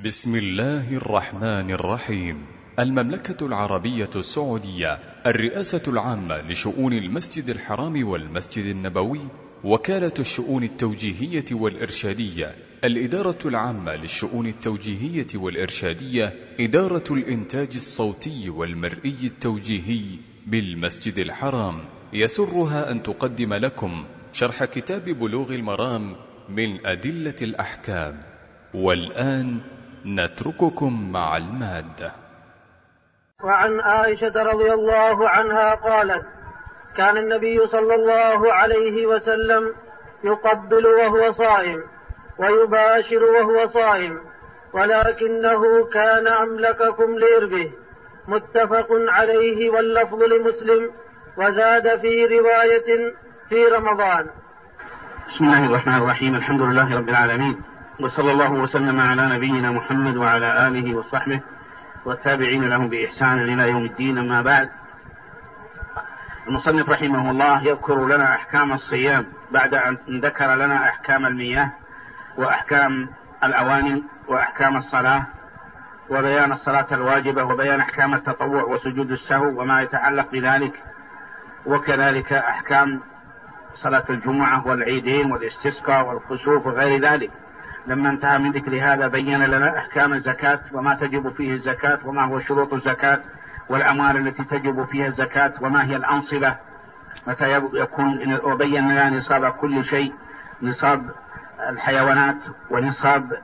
بسم الله الرحمن الرحيم. المملكة العربية السعودية، الرئاسة العامة لشؤون المسجد الحرام والمسجد النبوي، وكالة الشؤون التوجيهية والإرشادية، الإدارة العامة للشؤون التوجيهية والإرشادية، إدارة الإنتاج الصوتي والمرئي التوجيهي بالمسجد الحرام، يسرها أن تقدم لكم شرح كتاب بلوغ المرام من أدلة الأحكام. والآن نترككم مع المادة. وعن عائشة رضي الله عنها قالت: كان النبي صلى الله عليه وسلم يقبل وهو صائم ويباشر وهو صائم، ولكنه كان أملككم لإربه. متفق عليه واللفظ لمسلم، وزاد في رواية في رمضان. بسم الله الرحمن الرحيم. الحمد لله رب العالمين، وصلى الله وسلم على نبينا محمد وعلى آله وصحبه والتابعين لهم بإحسان إلى يوم الدين. أما بعد، المصنف رحمه الله يذكر لنا أحكام الصيام بعد أن ذكر لنا أحكام المياه وأحكام الأواني وأحكام الصلاة وبيان الصلاة الواجبة وبيان أحكام التطوع وسجود السهو وما يتعلق بذلك، وكذلك أحكام صلاة الجمعة والعيدين والاستسقاء والكسوف وغير ذلك. لما انتهى من ذكر هذا بين لنا أحكام الزكاة وما تجب فيه الزكاة وما هو شروط الزكاة والأموال التي تجب فيها الزكاة وما هي الأنصبة متى يكون، وبين لنا نصاب كل شيء، نصاب الحيوانات ونصاب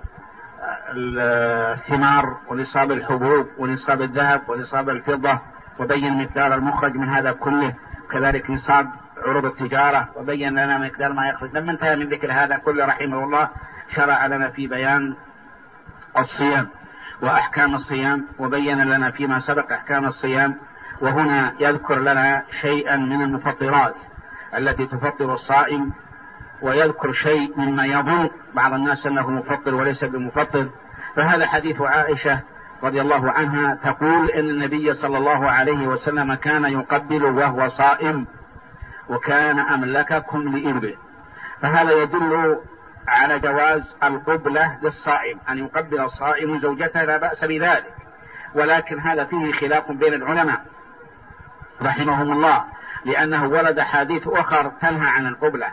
الثمار ونصاب الحبوب ونصاب الذهب ونصاب الفضة، وبين مقدار المخرج من هذا كله، كذلك نصاب عروض التجارة، وبين لنا مقدار ما يخرج. لما انتهى من ذكر هذا كله رحمه الله شرع لنا في بيان الصيام وأحكام الصيام، وبين لنا فيما سبق أحكام الصيام، وهنا يذكر لنا شيئا من المفطرات التي تفطر الصائم، ويذكر شيء مما يظن بعض الناس أنه مفطر وليس بمفطر. فهذا حديث عائشة رضي الله عنها تقول إن النبي صلى الله عليه وسلم كان يقبل وهو صائم وكان أملككم لإربه. فهذا يدل على جواز القبلة للصائم، أن يقبل الصائم زوجته لا بأس بذلك، ولكن هذا فيه خلاف بين العلماء رحمهم الله، لأنه ورد حديث أخر تنهى عن القبلة،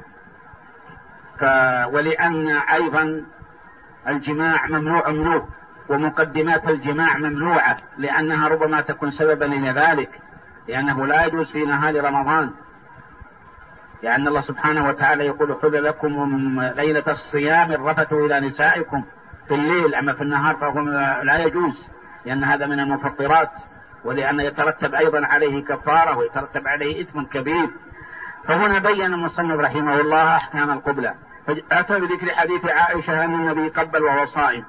ولأن أيضا الجماع ممنوع منه، ومقدمات الجماع ممنوعة لأنها ربما تكون سببا لذلك، لأنه لا يجوز في نهار رمضان، لأن الله سبحانه وتعالى يقول: حل لكم ليلة الصيام الرفث إلى نسائكم في الليل، أما في النهار فهو لا يجوز، لأن هذا من المفطرات، ولأن يترتب أيضا عليه كفارة ويترتب عليه إثم كبير. فهنا بين المصنف رحمه الله أحكام القبلة، فأتى بذكر حديث عائشة أن النبي قبل وهو صائم.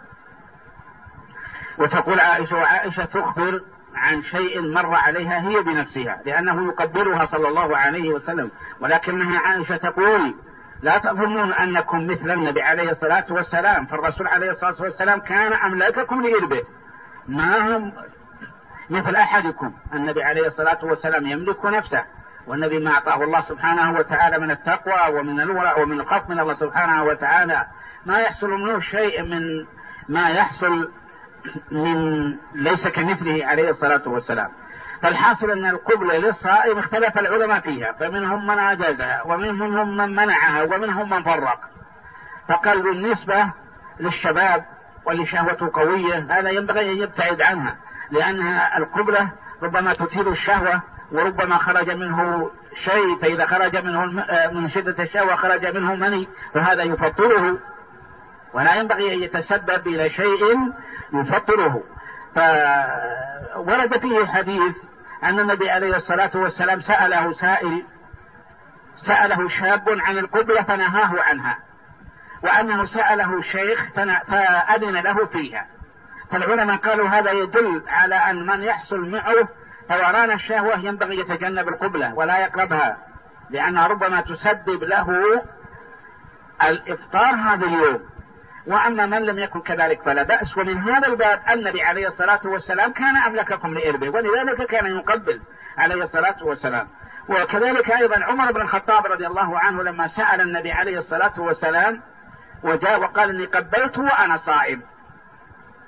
وتقول عائشة، وعائشة تخبر عن شيء مر عليها هي بنفسها، لأنه يقبلها صلى الله عليه وسلم، ولكنها عائشة تقول: لا تظنون أنكم مثل النبي عليه الصلاة والسلام، فالرسول عليه الصلاة والسلام كان أملككم لإربه، ما هم مثل أحدكم. النبي عليه الصلاة والسلام يملك نفسه، والنبي ما أعطاه الله سبحانه وتعالى من التقوى ومن الورع ومن الخوف من الله سبحانه وتعالى ما يحصل منه شيء من ما يحصل من ليس كمثله عليه الصلاة والسلام. فالحاصل أن القبلة للصائم اختلف العلماء فيها، فمنهم من أجازها ومنهم من منعها ومنهم من فرق. فقال بالنسبة للشباب واللي شهوته قوية هذا ينبغي أن يبتعد عنها، لأنها القبلة ربما تثير الشهوة، وربما خرج منه شيء، فإذا خرج منه من شدة الشهوة خرج منه مني، فهذا يفطره، ولا ينبغي أن يتسبب إلى شيء يفطره. فورد فيه حديث أن النبي عليه الصلاة والسلام سأله شاب عن القبلة فنهاه عنها، وأنه سأله شيخ فأذن له فيها. فالعلماء قالوا هذا يدل على أن من يحصل معه ثوران الشهوة ينبغي يتجنب القبلة ولا يقربها، لأنها ربما تسبب له الإفطار هذا اليوم. وأما من لم يكن كذلك فلا بأس. ومن هذا الباب النبي عليه الصلاة والسلام كان أملككم لإربه، ولذلك كان يقبل عليه الصلاة والسلام. وكذلك أيضا عمر بن الخطاب رضي الله عنه لما سأل النبي عليه الصلاة والسلام وجاء وقال: إني قبلته وأنا صائم،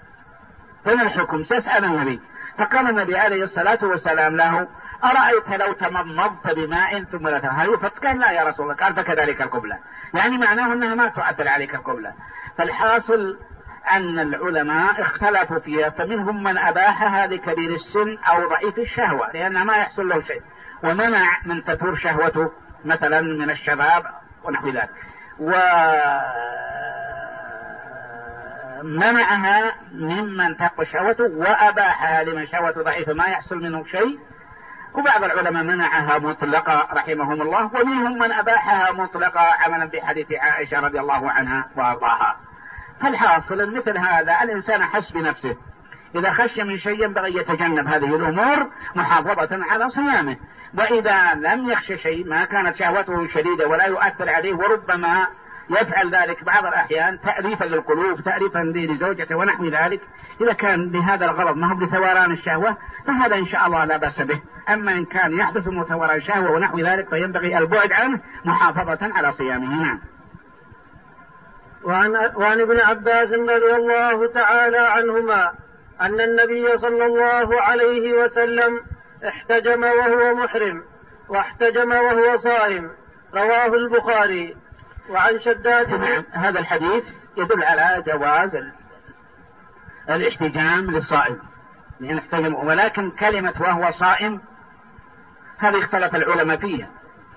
فما الحكم؟ سأسأل النبي. فقال النبي عليه الصلاة والسلام له: أرأيت لو تمضمضت بماء ثم لا تهل؟ قال: لا يا رسول الله. قال: فكذلك القبلة. يعني معناه أنها ما تؤثر عليك القبلة. فالحاصل أن العلماء اختلفوا فيها، فمنهم من أباحها لكبير السن أو ضعيف الشهوة لأنها ما يحصل له شيء، ومنع من تثور شهوته مثلا من الشباب ونحو ذلك، ومنعها ممن تقوى شهوته، وأباحها لمن شهوته ضعيفة ما يحصل منه شيء. وبعض العلماء منعها مطلقة رحمهم الله، ومنهم من أباحها مطلقة عملا بحديث عائشة رضي الله عنها وارضاها. فالحاصل مثل هذا الإنسان حس بنفسه، إذا خشي من شيء ينبغي يتجنب هذه الأمور محافظة على صيامه، وإذا لم يخشى شيء ما كانت شهوته شديدة ولا يؤثر عليه، وربما يفعل ذلك بعض الأحيان تأليفا للقلوب، تأليفا لزوجته ونحو ذلك، إذا كان بهذا الغرض ما هو بثوران الشهوة فهذا إن شاء الله لا بأس به. أما إن كان يحدث من ثوران الشهوة ونحو ذلك فينبغي البعد عنه محافظة على صيامه. نعم. وعن ابن عباس رضي الله تعالى عنهما أن النبي صلى الله عليه وسلم احتجم وهو محرم واحتجم وهو صائم، رواه البخاري. وعن شداد هذا الحديث يدل على جواز الاحتجام للصائم لأن احتجم، ولكن كلمة وهو صائم هذه اختلف العلماء فيها،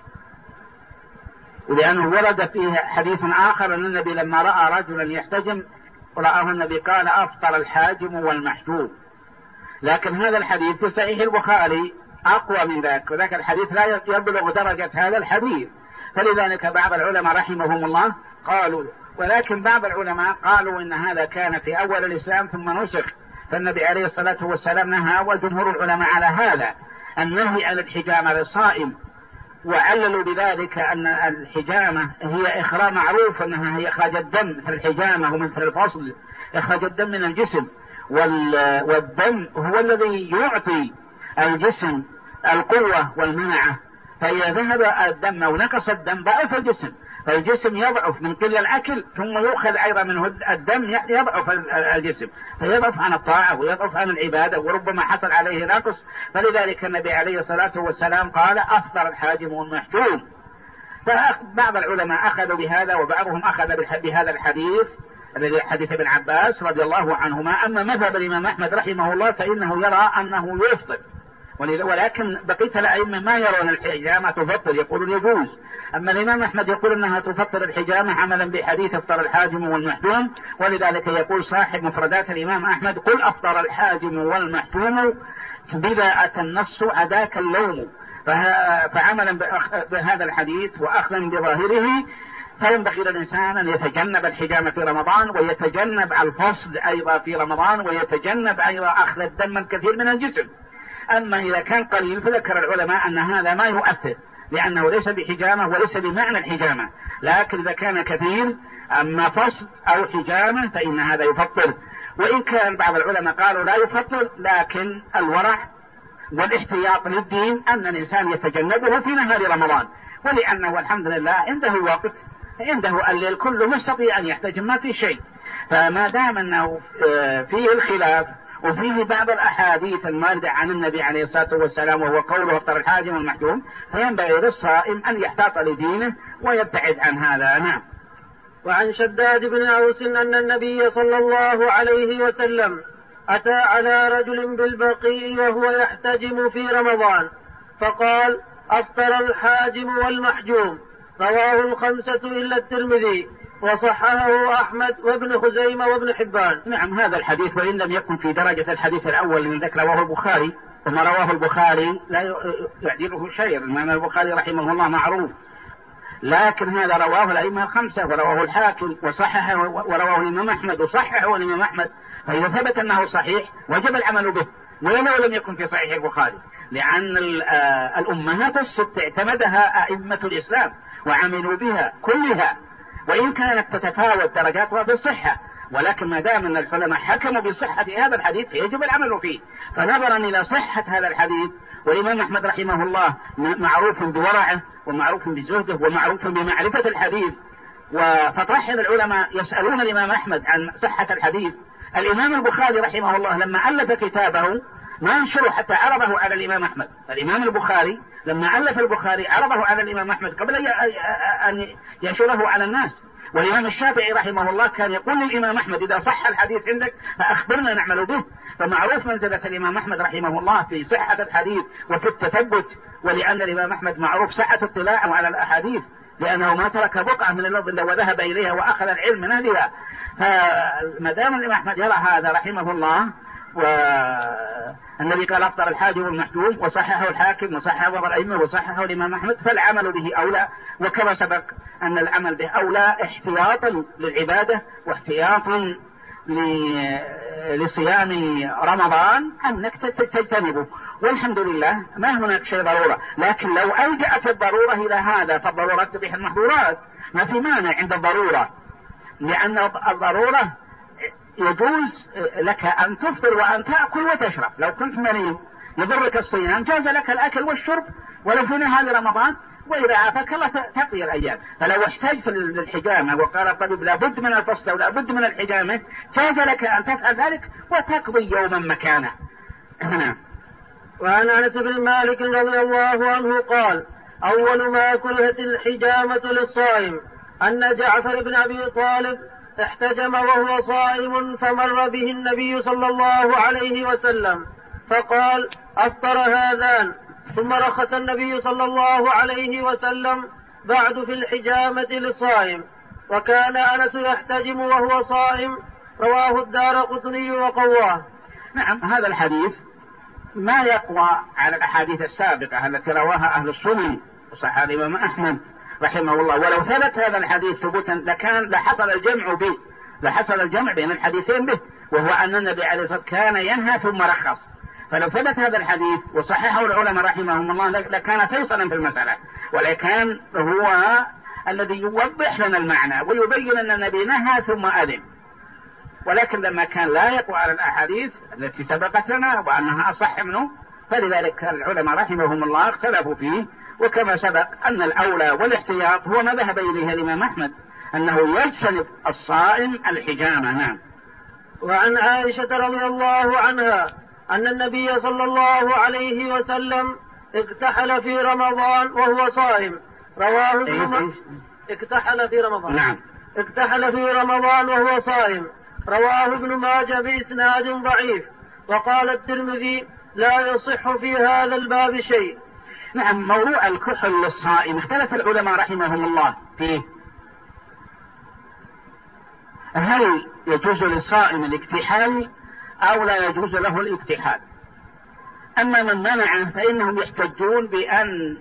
ولأنه ورد فيه حديث آخر أن النبي لما رأى رجلا يحتجم رآه النبي قال: أفطر الحاجم والمحجوم. لكن هذا الحديث في صحيح البخاري أقوى من ذاك، وذاك الحديث لا يبلغ درجة هذا الحديث، فلذلك بعض العلماء رحمهم الله قالوا، ولكن بعض العلماء قالوا إن هذا كان في أول الإسلام ثم نسخ، فالنبي عليه الصلاة والسلام نهى، وجمهور العلماء على هذا النهي عن الحجامة للصائم، وعللوا بذلك أن الحجامة هي إخراج، معروف أنها هي إخراج الدم مثل الحجامة ومثل الفصل، إخراج الدم من الجسم، والدم هو الذي يعطي الجسم القوة والمنعة، فإذا ذهب الدم أو نقص الدم ضعف الجسم، فالجسم يضعف من قلة الأكل، ثم يؤخذ أيضا منه الدم يضعف الجسم، فيضعف عن الطاعة ويضعف عن العبادة، وربما حصل عليه نقص. فلذلك النبي عليه الصلاة والسلام قال: أفطر الحاجم والمحجوم. فبعض العلماء أخذوا بهذا، وبعضهم أخذ بهذا الحديث الذي حديث ابن عباس رضي الله عنهما. أما مذهب الإمام أحمد رحمه الله فإنه يرى أنه يفطر، ولكن بقية الأئمة ما يرون الحجامة تفطر، يقولون يجوز. أما الإمام أحمد يقول أنها تفطر الحجامة عملا بحديث أفطر الحاجم والمحجوم، ولذلك يقول صاحب مفردات الإمام أحمد: قل أفطر الحاجم والمحجوم بذا أتى النص عداك اللوم. فعملا بهذا الحديث وأخذا بظاهره فينبغي للإنسان أن يتجنب الحجامة في رمضان، ويتجنب الفصل أيضا في رمضان، ويتجنب أيضا أخذ الدم الكثير من الجسم. أما إذا كان قليل فذكر العلماء أن هذا ما يؤثر، لأنه ليس بحجامة وليس بمعنى الحجامة، لكن إذا كان كثير أما فصل أو حجامة فإن هذا يفطر. وإن كان بعض العلماء قالوا لا يفطر، لكن الورع والاحتياط للدين أن الإنسان يتجنبه في نهار رمضان، ولأنه الحمد لله عنده وقت، عنده الليل كله يستطيع أن يحتجم ما في شيء. فما دام أنه فيه الخلاف وفيه بعض الأحاديث الماردة عن النبي عليه الصلاة والسلام وهو قوله أفطر الحاجم والمحجوم، فينبغي للصائم أن يحتاط لدينه ويبتعد عن هذا. نعم. وعن شداد بن أوس أن النبي صلى الله عليه وسلم أتى على رجل بالبقيع وهو يحتجم في رمضان فقال: أفطر الحاجم والمحجوم، رواه الخمسة إلا الترمذي، وصححه أحمد وابن خزيمة وابن حبان. نعم، هذا الحديث وإن لم يكن في درجة الحديث الأول من ذكر رواه البخاري، وما رواه البخاري لا يعجله شيء، الإمام البخاري رحمه الله معروف، لكن هذا رواه الأئمة الخمسة، ورواه الحاكم وصححه، ورواه الإمام أحمد وصححه الإمام أحمد، فإذا ثبت أنه صحيح وجب العمل به، ولو لم يكن في صحيح البخاري، لأن الأمهات الست اعتمدها أئمة الإسلام وعملوا بها كلها، وإن كانت تتفاوت درجاتها بالصحة، ولكن ما دام أن العلماء حكموا بصحة هذا الحديث فيجب العمل فيه. فنظرا إلى صحة هذا الحديث، والإمام أحمد رحمه الله معروف بورعه ومعروف بزهده ومعروف بمعرفة الحديث، فترحل العلماء يسألون الإمام أحمد عن صحة الحديث، الإمام البخاري رحمه الله لما ألف كتابه ما انشره حتى عرضه على الإمام أحمد. الإمام البخاري لما ألف البخاري عرضه على الإمام أحمد قبل أن ينشره على الناس. والإمام الشافعي رحمه الله كان يقول للإمام أحمد إذا صح الحديث عندك فأخبرنا نعمل به. فمعروف منزلة الإمام أحمد رحمه الله في صحة الحديث وفي التثبت، ولأن الإمام أحمد معروف سعة اطلاعه على الأحاديث، لأنه ما ترك بقعة من الأرض إلا وذهب إليها وأخذ العلم من أهلها. فما دام الإمام أحمد يرى هذا رحمه الله، والنبي قال أفطر الحاجب المحجوم، وصححه الحاكم وصححه الأئمة وصححه الإمام أحمد، فالعمل به أولى. وكما سبق أن العمل به أولى احتياطا للعبادة واحتياطا لصيام رمضان أنك تجتنبه. والحمد لله ما هناك شيء ضرورة، لكن لو ألجأت الضرورة إلى هذا فالضرورة تبيح المحظورات، ما في مانع عند الضرورة، لأن الضرورة يجوز لك أن تفطر وأن تأكل وتشرب. لو كنت مريض يضرك الصيام جاز لك الأكل والشرب ولو في نهار رمضان، وإذا عافاك الله تقضي الأيام. فلو احتجت للحجامة وقال الطبيب لابد من الفصل ولا بد من الحجامة، جاز لك أن تفعل ذلك وتقضي يوما مكانه. وعن أنس بن مالك رضي الله عنه قال: أول ما كرهت الحجامة للصائم أن جعفر بن أبي طالب احتجم وهو صائم، فمر به النبي صلى الله عليه وسلم فقال: أفطر هذان. ثم رخص النبي صلى الله عليه وسلم بعد في الحجامة للصائم. وكان أنس يحتجم وهو صائم، رواه الدارقطني وقواه. نعم، هذا الحديث ما يقوى على الأحاديث السابقة التي رواها أهل السنن وصحح الإمام أحمد رحمه الله. ولو ثبت هذا الحديث ثبوتا لحصل الجمع بين الحديثين به، وهو أن النبي عليه الصلاة والسلام كان ينهى ثم رخص. فلو ثبت هذا الحديث وصححه العلماء رحمهم الله لكان فيصلا في المسألة، ولكن هو الذي يوضح لنا المعنى ويبين أن النبي نهى ثم أذن. ولكن لما كان لا يقوى على الأحاديث التي سبقت لنا وأنها أصح منه، فلذلك العلماء رحمهم الله اختلفوا فيه. وكما سبق أن الأولى والاحتياط هو ما ذهب إليه الإمام أحمد، أنه يجتنب الصائم الحجامة. نعم. وعن عائشة رضي الله عنها أن النبي صلى الله عليه وسلم اكتحل في رمضان وهو صائم، رواه اكتحل في رمضان. نعم. اكتحل في رمضان وهو صائم، رواه ابن ماجه بإسناد ضعيف. وقال الترمذي: لا يصح في هذا الباب شيء. نعم، موضوع الكحل للصائم اختلف العلماء رحمهم الله فيه، هل يجوز للصائم الاكتحال أو لا يجوز له الاكتحال. أما من منعه فإنهم يحتجون بأن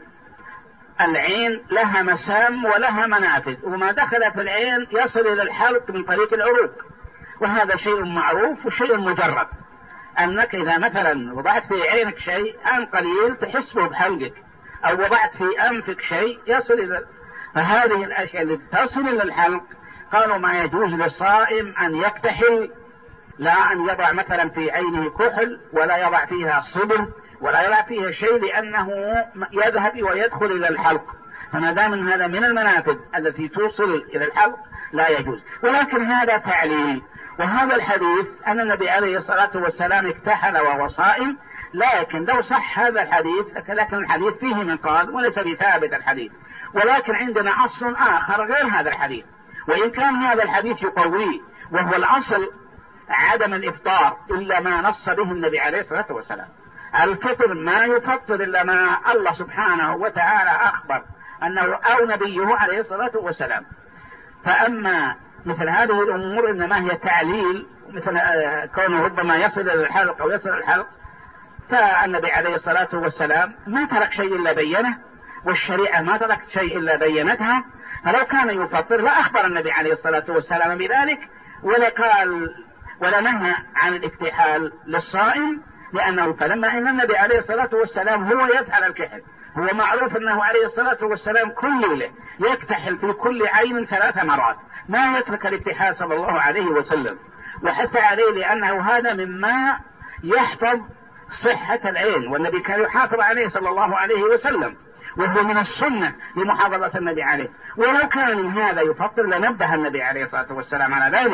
العين لها مسام ولها منافذ، وما دخل في العين يصل إلى الحلق من طريق العروق، وهذا شيء معروف وشيء مجرد، أنك إذا مثلا وضعت في عينك شيء أن قليل تحس به بحلقك، أو وضعت في أنفك شيء يصل إلى، فهذه الأشياء التي تصل إلى الحلق قالوا ما يجوز للصائم أن يكتحل، لا أن يضع مثلا في عينه كحل ولا يضع فيها صبر ولا يضع فيها شيء، لأنه يذهب ويدخل إلى الحلق. فما دام هذا من المنافذ التي توصل إلى الحلق لا يجوز. ولكن هذا تعليل، وهذا الحديث أن النبي عليه الصلاة والسلام اكتحل وهو صائم، لكن لو صح هذا الحديث لكن الحديث فيه من قال وليس بثابت الحديث. ولكن عندنا أصل آخر غير هذا الحديث، وإن كان هذا الحديث يقويه، وهو الأصل عدم الإفطار إلا ما نص به النبي عليه الصلاة والسلام. الفطر ما يفطر إلا ما الله سبحانه وتعالى أخبر أنه أو نبيه عليه الصلاة والسلام. فأما مثل هذه الأمور إنما هي تعليل، مثل كونه ربما يصل إلى الحلق أو يصل الحلق، فالنبي عليه الصلاة والسلام ما ترك شيء إلا بينه، والشريعة ما تركت شيء إلا بينتها. فلو كان يفطر لا أخبر النبي عليه الصلاة والسلام بذلك، ولا قال ولا نهى عن الاكتحال للصائم، لأنه فلما إن النبي عليه الصلاة والسلام هو يفعل الكحل، هو معروف أنه عليه الصلاة والسلام كل ليلة يكتحل في كل عين 3 مرات، ما يترك الاكتحال صلى الله عليه وسلم، وحث عليه لأنه هذا مما يحفظ صحة العين، والنبي كان يحافظ عليه صلى الله عليه وسلم، وهو من السنة لمحافظة النبي عليه. ولو كان من هذا يفطر لنبه النبي عليه الصلاة والسلام على ذلك،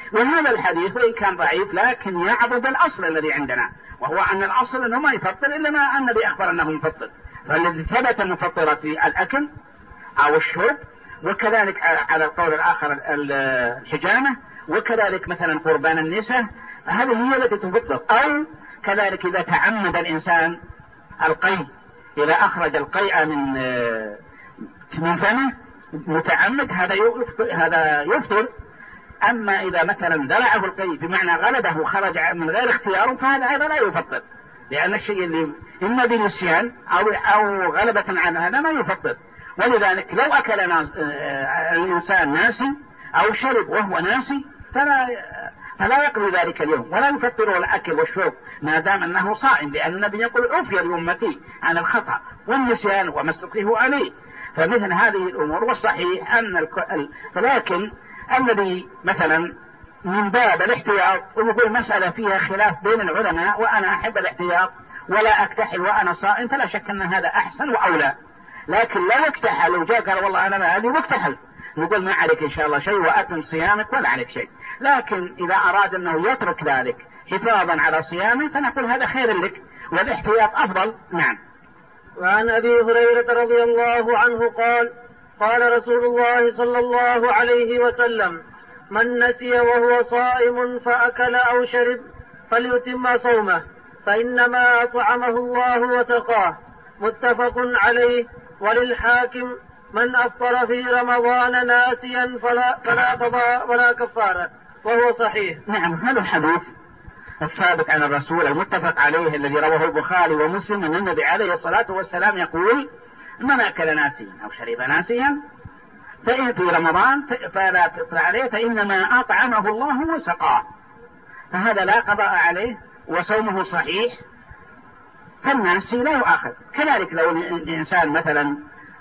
وهذا الحديث وإن كان ضعيف لكن يعضد الأصل الذي عندنا، وهو أن الأصل أنه ما يفطر إلا ما النبي أخبر أنه يفطر، فالذي ثبت مفطرة في الأكل أو الشرب، وكذلك على القول الآخر الحجامة، وكذلك مثلا قربان النساء، هذه هي التي تفطر. أو كذلك إذا تعمد الإنسان القيء، إذا أخرج القيء من فمه متعمد هذا يفطر. أما إذا مثلا درعه القيء بمعنى غلبه خرج من غير اختياره فهذا لا يفطر، لأن الشيء اللي إما بنسيان أو غلبة عن هذا ما يفطر. ولذلك لو أكل الإنسان ناسي أو شرب وهو ناسي فلا يقضي ذلك اليوم ولا يفطره الأكل والشرب ما دام أنه صائم، لأن النبي يقول عفي لأمتي عن الخطأ والنسيان وما استكره عليه. فمثل هذه الأمور والصحيح أن لكن الذي مثلا من باب الاحتياط ويقول مسألة فيها خلاف بين العلماء وأنا أحب الاحتياط ولا أكتحل وأنا صائم، فلا شك أن هذا أحسن وأولى. لكن لا يكتحل وجاء قال والله أنا ما أدري واكتحل، نقول ما عليك إن شاء الله شيء وأتم صيامك ولا عليك شيء. لكن إذا أراد أنه يترك ذلك حفاظا على صيامه فنقول هذا خير لك والاحتياط أفضل. نعم. وعن أبي هريرة رضي الله عنه قال قال رسول الله صلى الله عليه وسلم: من نسي وهو صائم فأكل أو شرب فليتم صومه فإنما أطعمه الله وسقاه. متفق عليه. وللحاكم: من أفطر في رمضان ناسيا فلا قضاء ولا كفارة، وهو صحيح. نعم، هذا الحديث الثابت عن الرسول المتفق عليه الذي رواه البخاري ومسلم أن النبي عليه الصلاة والسلام يقول: من أكل ناسيا أو شرب ناسيا فإن في رمضان فلا تفطر عليه فإنما أطعمه الله وسقاه، فهذا لا قضاء عليه وصومه صحيح، فالناسي لا يؤاخذ. كذلك لو الإنسان مثلا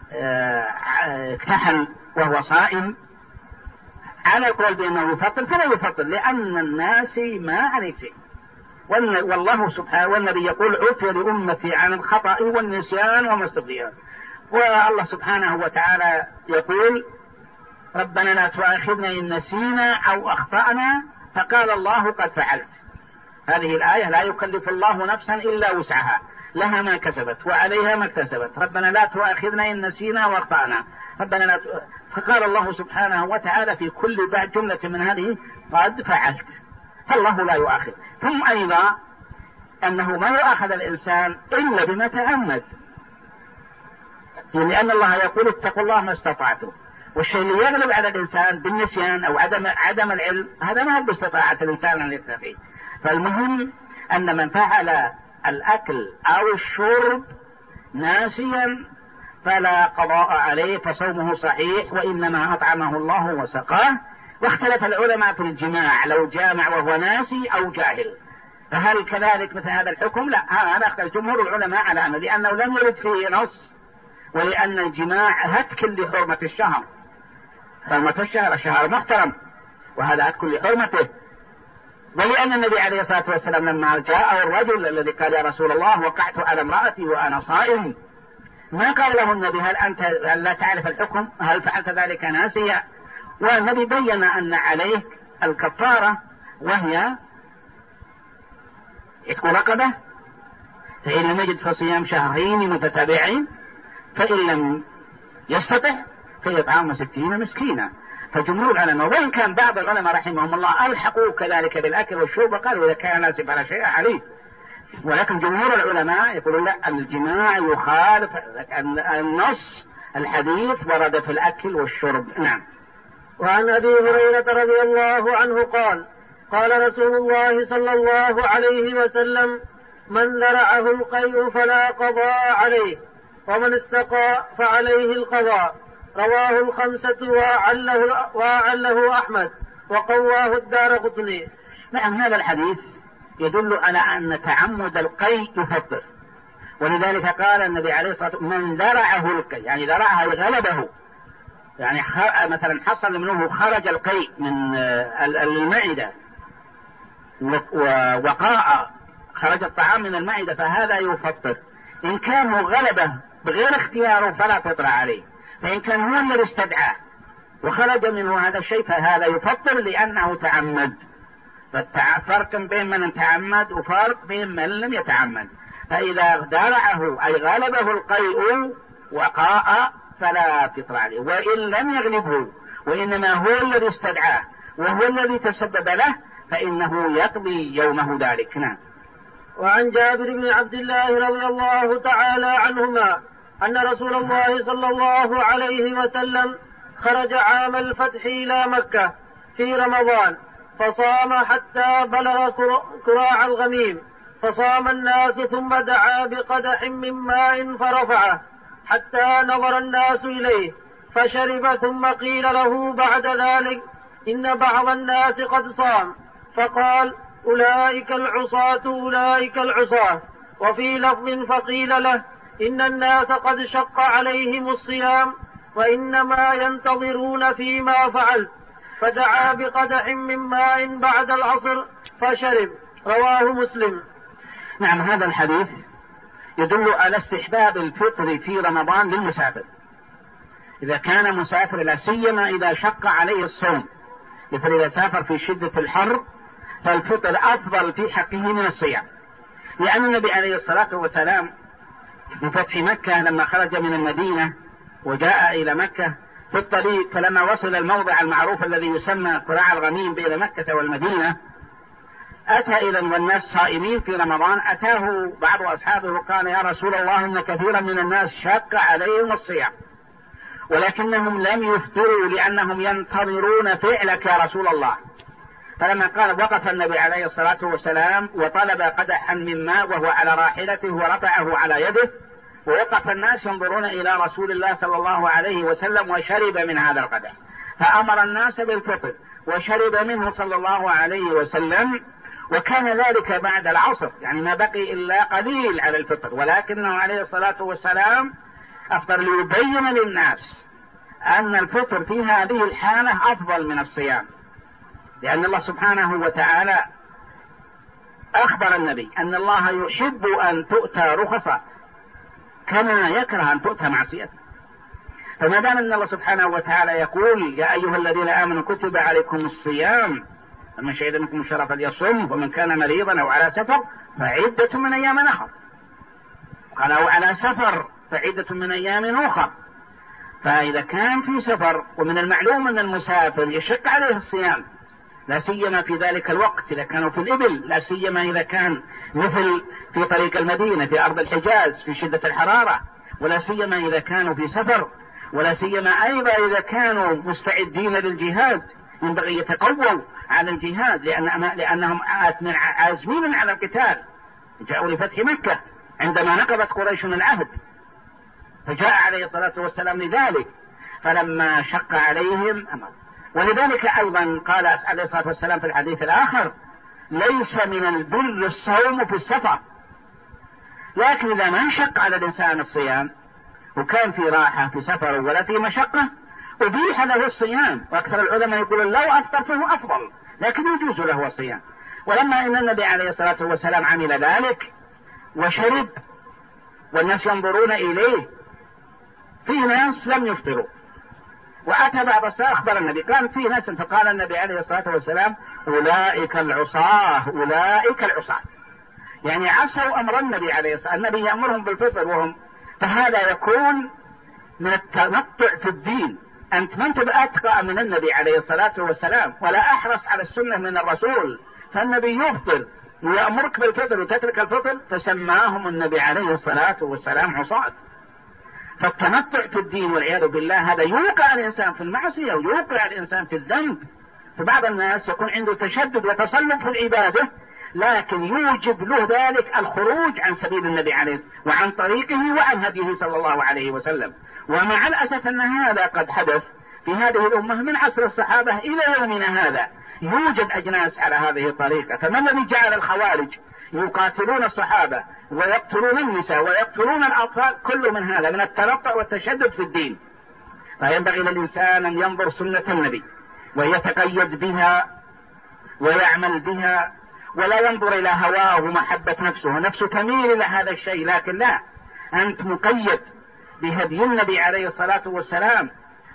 اكتحل وهو صائم على القول بأنه يفطر فلا يفطر، لأن الناسي ما عليه شيء، والله سبحانه والنبي يقول: عفي لأمتي عن الخطأ والنسيان وما استكره. والله سبحانه وتعالى يقول: ربنا لا تؤاخذنا إن نسينا أو أخطأنا، فقال الله: قد فعلت. هذه الآية لا يكلف الله نفسا إلا وسعها، لها ما كسبت وعليها ما اكتسبت. ربنا لا تؤاخذنا إن نسينا وأخطأنا، ربنا لا فقال الله سبحانه وتعالى في كل بعد جملة من هذه: قد فعلت، فالله لا يؤاخذ. ثم أيضا أنه ما يؤاخذ الإنسان إلا بما تعمد، لأن الله يقول: اتقوا الله ما استطعتم. والشيء اللي يغلب على الإنسان بالنسيان أو عدم العلم هذا ما هو باستطاعة الإنسان أن يتقي. فالمهم أن من فعل الأكل أو الشرب ناسيا فلا قضاء عليه فصومه صحيح، وإنما أطعمه الله وسقاه. واختلف العلماء في الجماع، لو جامع وهو ناسي أو جاهل فهل كذلك مثل هذا الحكم؟ لا، هذا اختلف جمهور العلماء على أنه لأنه لم يرد فيه نص، ولأن الجماع هتك لحرمة الشهر، حرمة الشهر شهر محترم وهذا هتك لحرمته. ولأن النبي عليه الصلاة والسلام لما جاء الرجل الذي قال: يا رسول الله وقعت على امرأتي وأنا صائم، ما قال له النبي: هل لا تعرف الحكم؟ هل فعلت ذلك ناسيا؟ والنبي بين أن عليه الكفارة، وهي عتق رقبة، فإن لم يجد فصيام شهرين متتابعين، فإن لم يستطع فإطعام 60 مسكينا. فجمهور العلماء، وإن كان بعض العلماء رحمهم الله ألحقوا كذلك بالأكل والشرب وقالوا: إذا كان ناسي فلا شيء عليه. ولكن جمهور العلماء يقولون: لا، الجماع يخالف النص، الحديث ورد في الأكل والشرب. نعم. وعن أبي هريرة رضي الله عنه قال: قال رسول الله صلى الله عليه وسلم: من ذرعه القيء فلا قضاء عليه، ومن استقى فعليه القضاء. رواه الخمسة وأعله أحمد وقواه الدارقطني. نعم، هذا الحديث يدل على أن تعمد القيء يفطر، ولذلك قال النبي عليه الصلاة والسلام: من ذرعه القيء، يعني ذرعه غلبه، يعني مثلا حصل منه خرج القيء من المعدة ووقاء خرج الطعام من المعدة، فهذا يفطر. إن كان غلبه بغير اختياره فلا فطر عليه، فإن كان هو الذي استدعاه وخرج منه هذا الشيء فهذا يفطر لأنه تعمد. فرق بين من تعمد وفرق بين من لم يتعمد. فإذا درعه أي غلبه القيء وقاء فلا فطر عليه، وإن لم يغلبه وإنما هو الذي استدعاه وهو الذي تسبب له فإنه يقضي يومه ذلك. نعم. وعن جابر بن عبد الله رضي الله تعالى عنهما أن رسول الله صلى الله عليه وسلم خرج عام الفتح إلى مكة في رمضان فصام حتى بلغ كراع الغميم، فصام الناس ثم دعا بقدح من ماء فرفعه حتى نظر الناس إليه فشرب، ثم قيل له بعد ذلك إن بعض الناس قد صام، فقال أولئك العصاة أولئك العصاة. وفي لفظ فقيل له إن الناس قد شق عليهم الصيام وإنما ينتظرون فيما فعل، فدعا بقدح من ماء بعد العصر فشرب. رواه مسلم. نعم. هذا الحديث يدل على استحباب الفطر في رمضان للمسافر إذا كان مسافر، لا سيما إذا شق عليه الصوم، مثل إذا سافر في شدة الحر فالفطر أفضل في حقه من الصيام، لأن النبي عليه الصلاة والسلام في فتح مكة لما خرج من المدينة وجاء إلى مكة في الطريق، فلما وصل الموضع المعروف الذي يسمى قراع الغميم بين مكة والمدينة أتى إلى والناس صائمين في رمضان، أتاه بعض أصحابه وقال يا رسول الله إن كثيرا من الناس شق عليهم الصيام ولكنهم لم يفطروا لأنهم ينتظرون فعلك يا رسول الله. فلما قال وقف النبي عليه الصلاة والسلام وطلب قدحا من ماء وهو على راحلته ورفعه على يده، ووقف الناس ينظرون إلى رسول الله صلى الله عليه وسلم وشرب من هذا القدح، فأمر الناس بالفطر وشرب منه صلى الله عليه وسلم، وكان ذلك بعد العصر، يعني ما بقي إلا قليل على الفطر، ولكنه عليه الصلاة والسلام أفطر ليبين للناس أن الفطر في هذه الحالة أفضل من الصيام، لأن الله سبحانه وتعالى أخبر النبي أن الله يحب أن تؤتى رخصة كما يكره أن تؤتى معصيته. فما دام أن الله سبحانه وتعالى يقول يا أيها الذين آمنوا كتب عليكم الصيام فمن شهد منكم الشهر فليصم ومن كان مريضا أو على سفر فعدة من أيام أخر، قال أو على سفر فعدة من أيام أخر. فإذا كان في سفر ومن المعلوم أن المسافر يشق عليه الصيام، لا سيما في ذلك الوقت إذا كانوا في الإبل، لا سيما إذا كان مثل في طريق المدينة في أرض الحجاز في شدة الحرارة، ولا سيما إذا كانوا في سفر، ولا سيما أيضا إذا كانوا مستعدين للجهاد ينبغي يتقووا على الجهاد لأنهم عازمين على القتال. جاءوا لفتح مكة عندما نقضت قريش العهد، فجاء عليه الصلاة والسلام لذلك، فلما شق عليهم أمر. ولذلك أيضا قال عليه الصلاة والسلام في الحديث الآخر ليس من البر الصوم في السفر، لكن إذا ما انشق على الإنسان الصيام وكان في راحة في سفر ولا في مشقة أبيح له الصيام، وأكثر العلماء يقولون لو أفطر فهو أفضل، لكن يجوز له الصيام. ولما إن النبي عليه الصلاة والسلام عمل ذلك وشرب والناس ينظرون إليه، في ناس لم يفطروا، وأتى بعض الساعة أخبر النبي قال في ناس، فقال النبي عليه الصلاة والسلام أولئك العصاة أولئك العصاة، يعني عصوا أمر النبي عليه الصلاة والسلام، النبي يأمرهم بالفطر وهم، فهذا يكون من التنطع في الدين. أنت ما أنت بأتقى من النبي عليه الصلاة والسلام ولا أحرص على السنة من الرسول، فالنبي يفطر ويأمرك بالفطر وتترك الفطر، فسماهم النبي عليه الصلاة والسلام عصاة. فالتنطع في الدين والعياذ بالله هذا يوقع الإنسان في المعصية ويوقع الإنسان في الذنب. فبعض الناس يكون عنده تشدد وتصلب في العبادة، لكن يوجب له ذلك الخروج عن سبيل النبي عليه وعن طريقه وعن هديه صلى الله عليه وسلم. ومع الأسف أن هذا قد حدث في هذه الأمة من عصر الصحابة إلى يومنا هذا، يوجد أجناس على هذه الطريقة. فما الذي جعل الخوارج يقاتلون الصحابة ويقتلون النساء ويقتلون الأطفال؟ كل من هذا من التنطع والتشدد في الدين. فينبغي للإنسان أن ينظر سنة النبي ويتقيد بها ويعمل بها، ولا ينظر إلى هواه ومحبة نفسه، نفسه تميل إلى هذا الشيء، لكن لا، أنت مقيد بهدي النبي عليه الصلاة والسلام،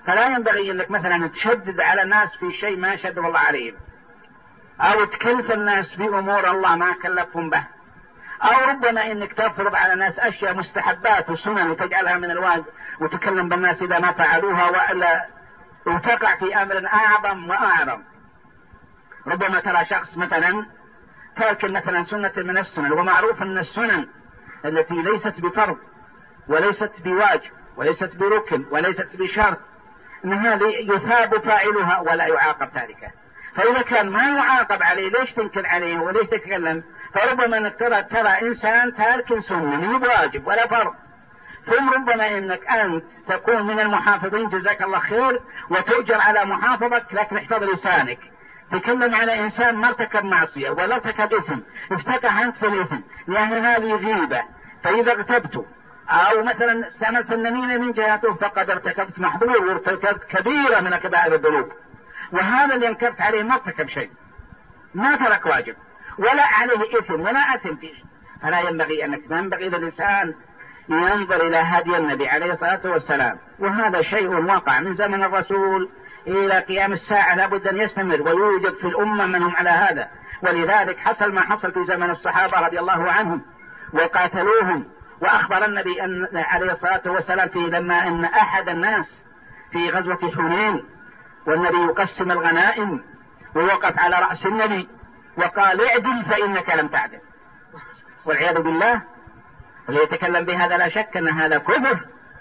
فلا ينبغي أنك مثلا تشدد على الناس في شيء ما شدد الله عليهم، أو تكلف الناس بأمور الله ما كلفهم به، أو ربما أنك تفرض على الناس أشياء مستحبات وسنن وتجعلها من الواجب وتكلم بالناس إذا ما فعلوها، وإلا وتقع في أمر أعظم وأعظم. ربما ترى شخص مثلا ترك مثلا سنة من السنن، ومعروف أن السنن التي ليست بفرض وليست بواجب وليست بركن وليست بشرط أن هذه يثاب فاعلها ولا يعاقب تاركه. فإذا كان ما يعاقب عليه ليش تنكر عليه وليش تتكلم؟ فربما أنك ترى إنسان تارك سنة واجب ولا فرض، ثم ربما أنك أنت تكون من المحافظين جزاك الله خير وتؤجر على محافظك، لكن احفظ لسانك. تكلم على إنسان ما ارتكب معصية ولا ارتكب إثم، افتتح أنت في الإثم، لأن هذه غيبة. فإذا اغتبت أو مثلا استعملت النميمة من جهته فقد ارتكبت محظور وارتكبت كبيرة من كبائر الذنوب. وهذا اللي انكرت عليه ما ارتكب شيء، ما ترك واجب ولا عليه إثم ولا أثم فيه. فلا ينبغي أنك، ما ينبغي للإنسان ينظر إلى هدي النبي عليه الصلاة والسلام، وهذا شيء واقع من زمن الرسول إلى قيام الساعة، لابد أن يستمر، ويوجد في الأمة من هم على هذا. ولذلك حصل ما حصل في زمن الصحابة رضي الله عنهم وقاتلوهم. وأخبر النبي أن عليه الصلاة والسلام في لما أن أحد الناس في غزوة حنين والنبي يقسم الغنائم ووقف على رأس النبي وقال اعدل فإنك لم تعدل، والعياذ بالله. واللي يتكلم بهذا لا شك أن هذا كفر،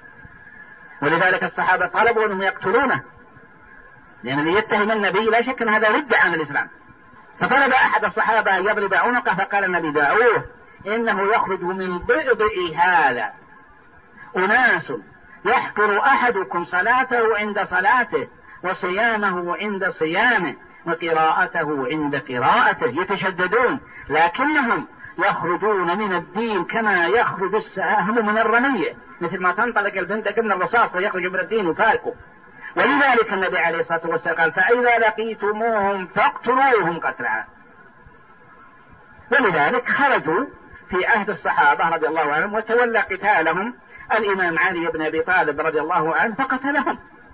ولذلك الصحابة طلبوا أنهم يقتلونه، لأن اللي يتهم النبي لا شك أن هذا رد عن الإسلام. فطلب أحد الصحابة أن يضرب عنقه، فقال النبي دعوه إنه يخرج من ضئضئ هذا أناس يحقر أحدكم صلاته عند صلاته وصيامه عند صيامه وقراءته عند قراءته، يتشددون لكنهم يخرجون من الدين كما يخرج السهم من الرمية، مثل ما تنطلق البندق من الرصاص يخرج من الدين وفاركه. ولذلك النبي عليه الصلاة والسلام قال فإذا لقيتموهم فاقتلوهم قتلا. ولذلك خرجوا في عهد الصحابة رضي الله عنهم وتولى قتالهم الإمام علي بن أبي طالب رضي الله عنه فقتلهم.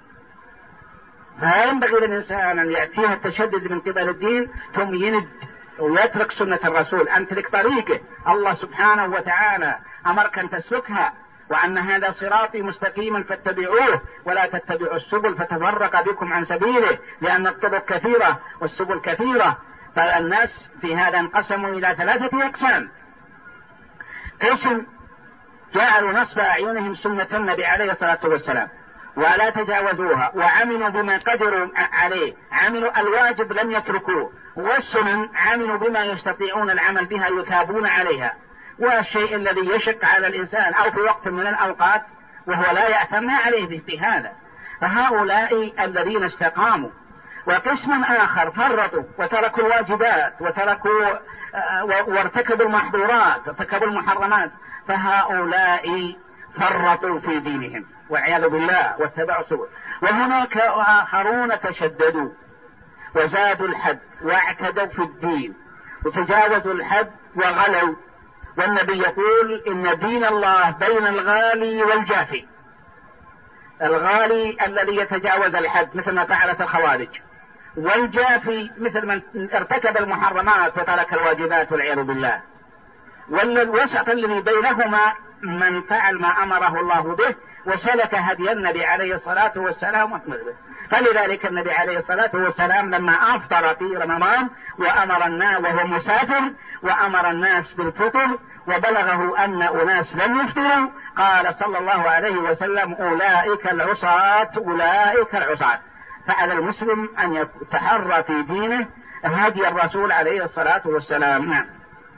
فينبغي للإنسان أن يأتيه التشدد من قبل الدين ثم يند ويترك سنة الرسول، أن تلك طريقه. الله سبحانه وتعالى أمرك أن تسلكها، وأن هذا صراطي مستقيما فاتبعوه ولا تتبعوا السبل فتفرق بكم عن سبيله، لأن الطرق كثيرة والسبل كثيرة. فالناس في هذا انقسموا إلى 3 أقسام. قسم جعلوا نصب أعينهم سنة النبي عليه الصلاة والسلام ولا تجاوزوها، وعملوا بما قدروا عليه، عملوا الواجب لم يتركوه، والسنن عملوا بما يستطيعون العمل بها يثابون عليها، والشيء الذي يشق على الإنسان أو في وقت من الأوقات وهو لا يأثم عليه بهذا. فهؤلاء الذين استقاموا. وقسم آخر فرطوا وتركوا الواجبات وارتكبوا المحظورات وارتكبوا المحرمات، فهؤلاء فرطوا في دينهم والعياذ بالله واتبعوا سبل. وهناك آخرون تشددوا وزادوا الحد واعتدوا في الدين وتجاوزوا الحد وغلوا. والنبي يقول إن دين الله بين الغالي والجافي. الغالي الذي يتجاوز الحد مثل ما فعلت الخوارج، والجافي مثل من ارتكب المحرمات وترك الواجبات والعياذ بالله. والوسط الذي بينهما من فعل ما أمره الله به وسلك هدي النبي عليه الصلاة والسلام. فلذلك النبي عليه الصلاة والسلام لما أفطر في رمضان وأمر الناس وهو مسافر وأمر الناس بالفطر وبلغه أن أناس لم يفطروا قال صلى الله عليه وسلم أولئك العصاة أولئك العصاة. فعلى المسلم أن يتحرى في دينه هدي الرسول عليه الصلاة والسلام. نعم.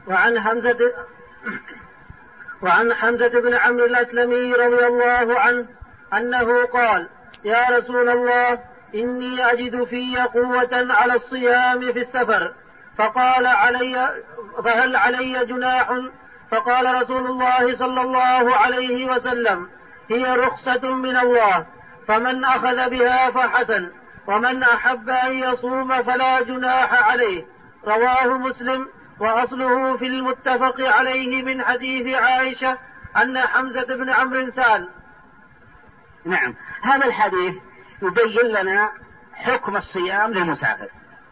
وعن حمزة بن عمرو الأسلمي رضي الله عنه أنه قال يا رسول الله إني أجد في قوة على الصيام في السفر، فهل علي جناح؟ فقال رسول الله صلى الله عليه وسلم هي رخصة من الله، فمن أخذ بها فحسن، ومن أحب أن يصوم فلا جناح عليه. رواه مسلم، وأصله في المتفق عليه من حديث عائشة أن حمزة بن عمرو سأل. نعم، هذا الحديث يبين لنا حكم الصيام للمسافر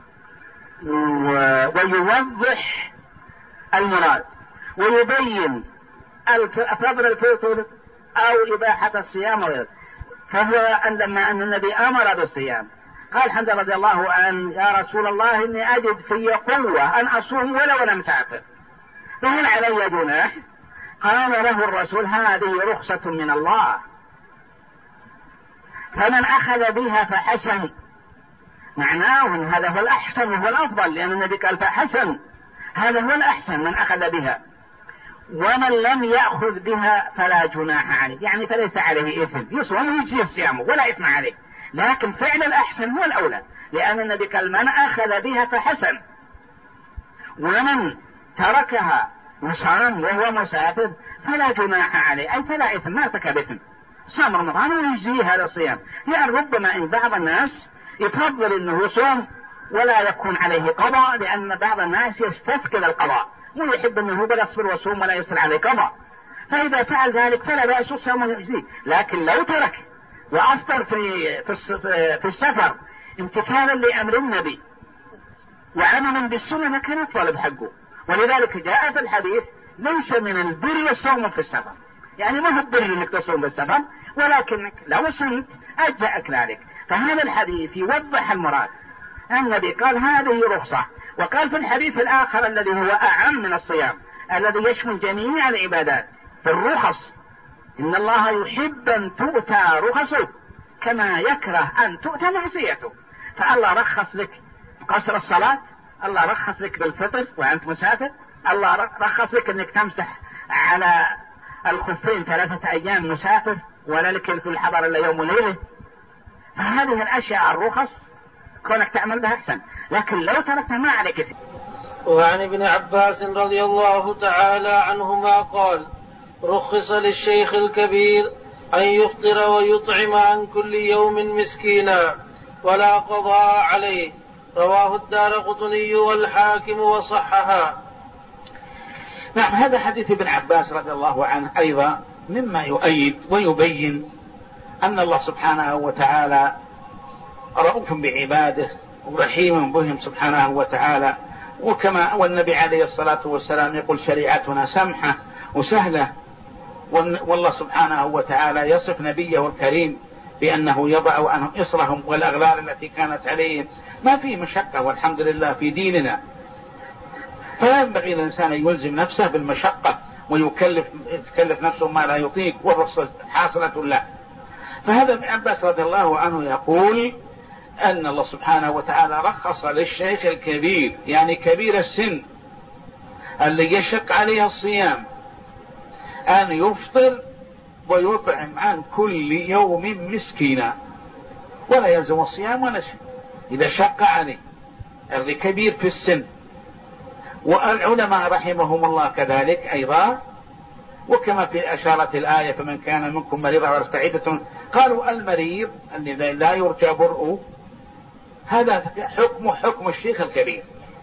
ويوضح المراد ويبين فضل الفطر أو إباحة الصيام وغيره. فهو عندما أن النبي أمر بالصيام قال حمزة رضي الله عنه يا رسول الله إني أجد في قوة أن أصوم ولو أنا مسافر فهل علي جناح؟ قال له الرسول هذه رخصة من الله فمن أخذ بها فحسن. معناه أن هذا هو الأحسن وهو الأفضل لأن النبي قال فحسن هذا هو الأحسن من أخذ بها ومن لم يأخذ بها فلا جناح عليه يعني فليس عليه إثم يصوم ويجزي صيامه ولا إثم عليه لكن فعل الأحسن هو الأولى لأن النبي قال من أخذ بها فحسن ومن تركها وصام وهو مسافر فلا جناح عليه أي فلا إثم ما ارتكب إثم صام رمضان ويجزي هذا الصيام يعني ربما إن بعض الناس يفضل أنه يصوم ولا يكون عليه قضاء لأن بعض الناس يستثقل القضاء ويحب أنه بل يصبر وصوم ولا يصل عليه قضاء فإذا فعل ذلك فلا بأس صوم ويجزيه. لكن لو ترك وأفطر في السفر امتثالا لأمر النبي وعملا بالسنة كان يطالب حقه. ولذلك جاء في الحديث ليس من البر الصوم في السفر يعني ما هو البر انك تصوم في السفر ولكنك لو صمت أجزأك ذلك. فهذا الحديث يوضح المراد. النبي قال هذه رخصة وقال في الحديث الآخر الذي هو أعم من الصيام الذي يشمل جميع العبادات في الرخص إن الله يحب أن تؤتى رخصه كما يكره أن تؤتى معصيته. فالله رخص لك قصر الصلاة الله رخص لك بالفطر وأنت مسافر الله رخص لك أنك تمسح على الخفين 3 أيام مسافر ولا لك في الحضر إلا يوم وليلة. فهذه الأشياء الرخص كونك تعمل بها أحسن لكن لو تركتها ما عليك إثم. وعن ابن عباس رضي الله تعالى عنهما قال رخص للشيخ الكبير أن يفطر ويطعم عن كل يوم مسكينا ولا قضاء عليه. رواه الدارقطني والحاكم وصححه. نعم هذا حديث ابن عباس رضي الله عنه أيضا مما يؤيد ويبين أن الله سبحانه وتعالى رؤوف بعباده ورحيم بهم سبحانه وتعالى وكما والنبي عليه الصلاة والسلام يقول شريعتنا سمحة وسهلة والله سبحانه وتعالى يصف نبيه الكريم بأنه يضع عنهم إصرهم والأغلال التي كانت عليهم ما في مشقة والحمد لله في ديننا. فلا ينبغي الإنسان أن يلزم نفسه بالمشقة ويكلف نفسه ما لا يطيق والرخصة حاصلة له. فهذا ابن عباس رضي الله عنه يقول أن الله سبحانه وتعالى رخص للشيخ الكبير يعني كبير السن اللي يشق عليه الصيام أن يفطر ويطعم عن كل يوم مسكينا ولا يلزم الصيام ولا شيء إذا شق عليه الذي كبير في السن. والعلماء رحمهم الله كذلك أيضا وكما في أشارت الآية فمن كان منكم مريضا وارتعدة قالوا المريض الذي لا يرجى برؤه هذا حكم الشيخ الكبير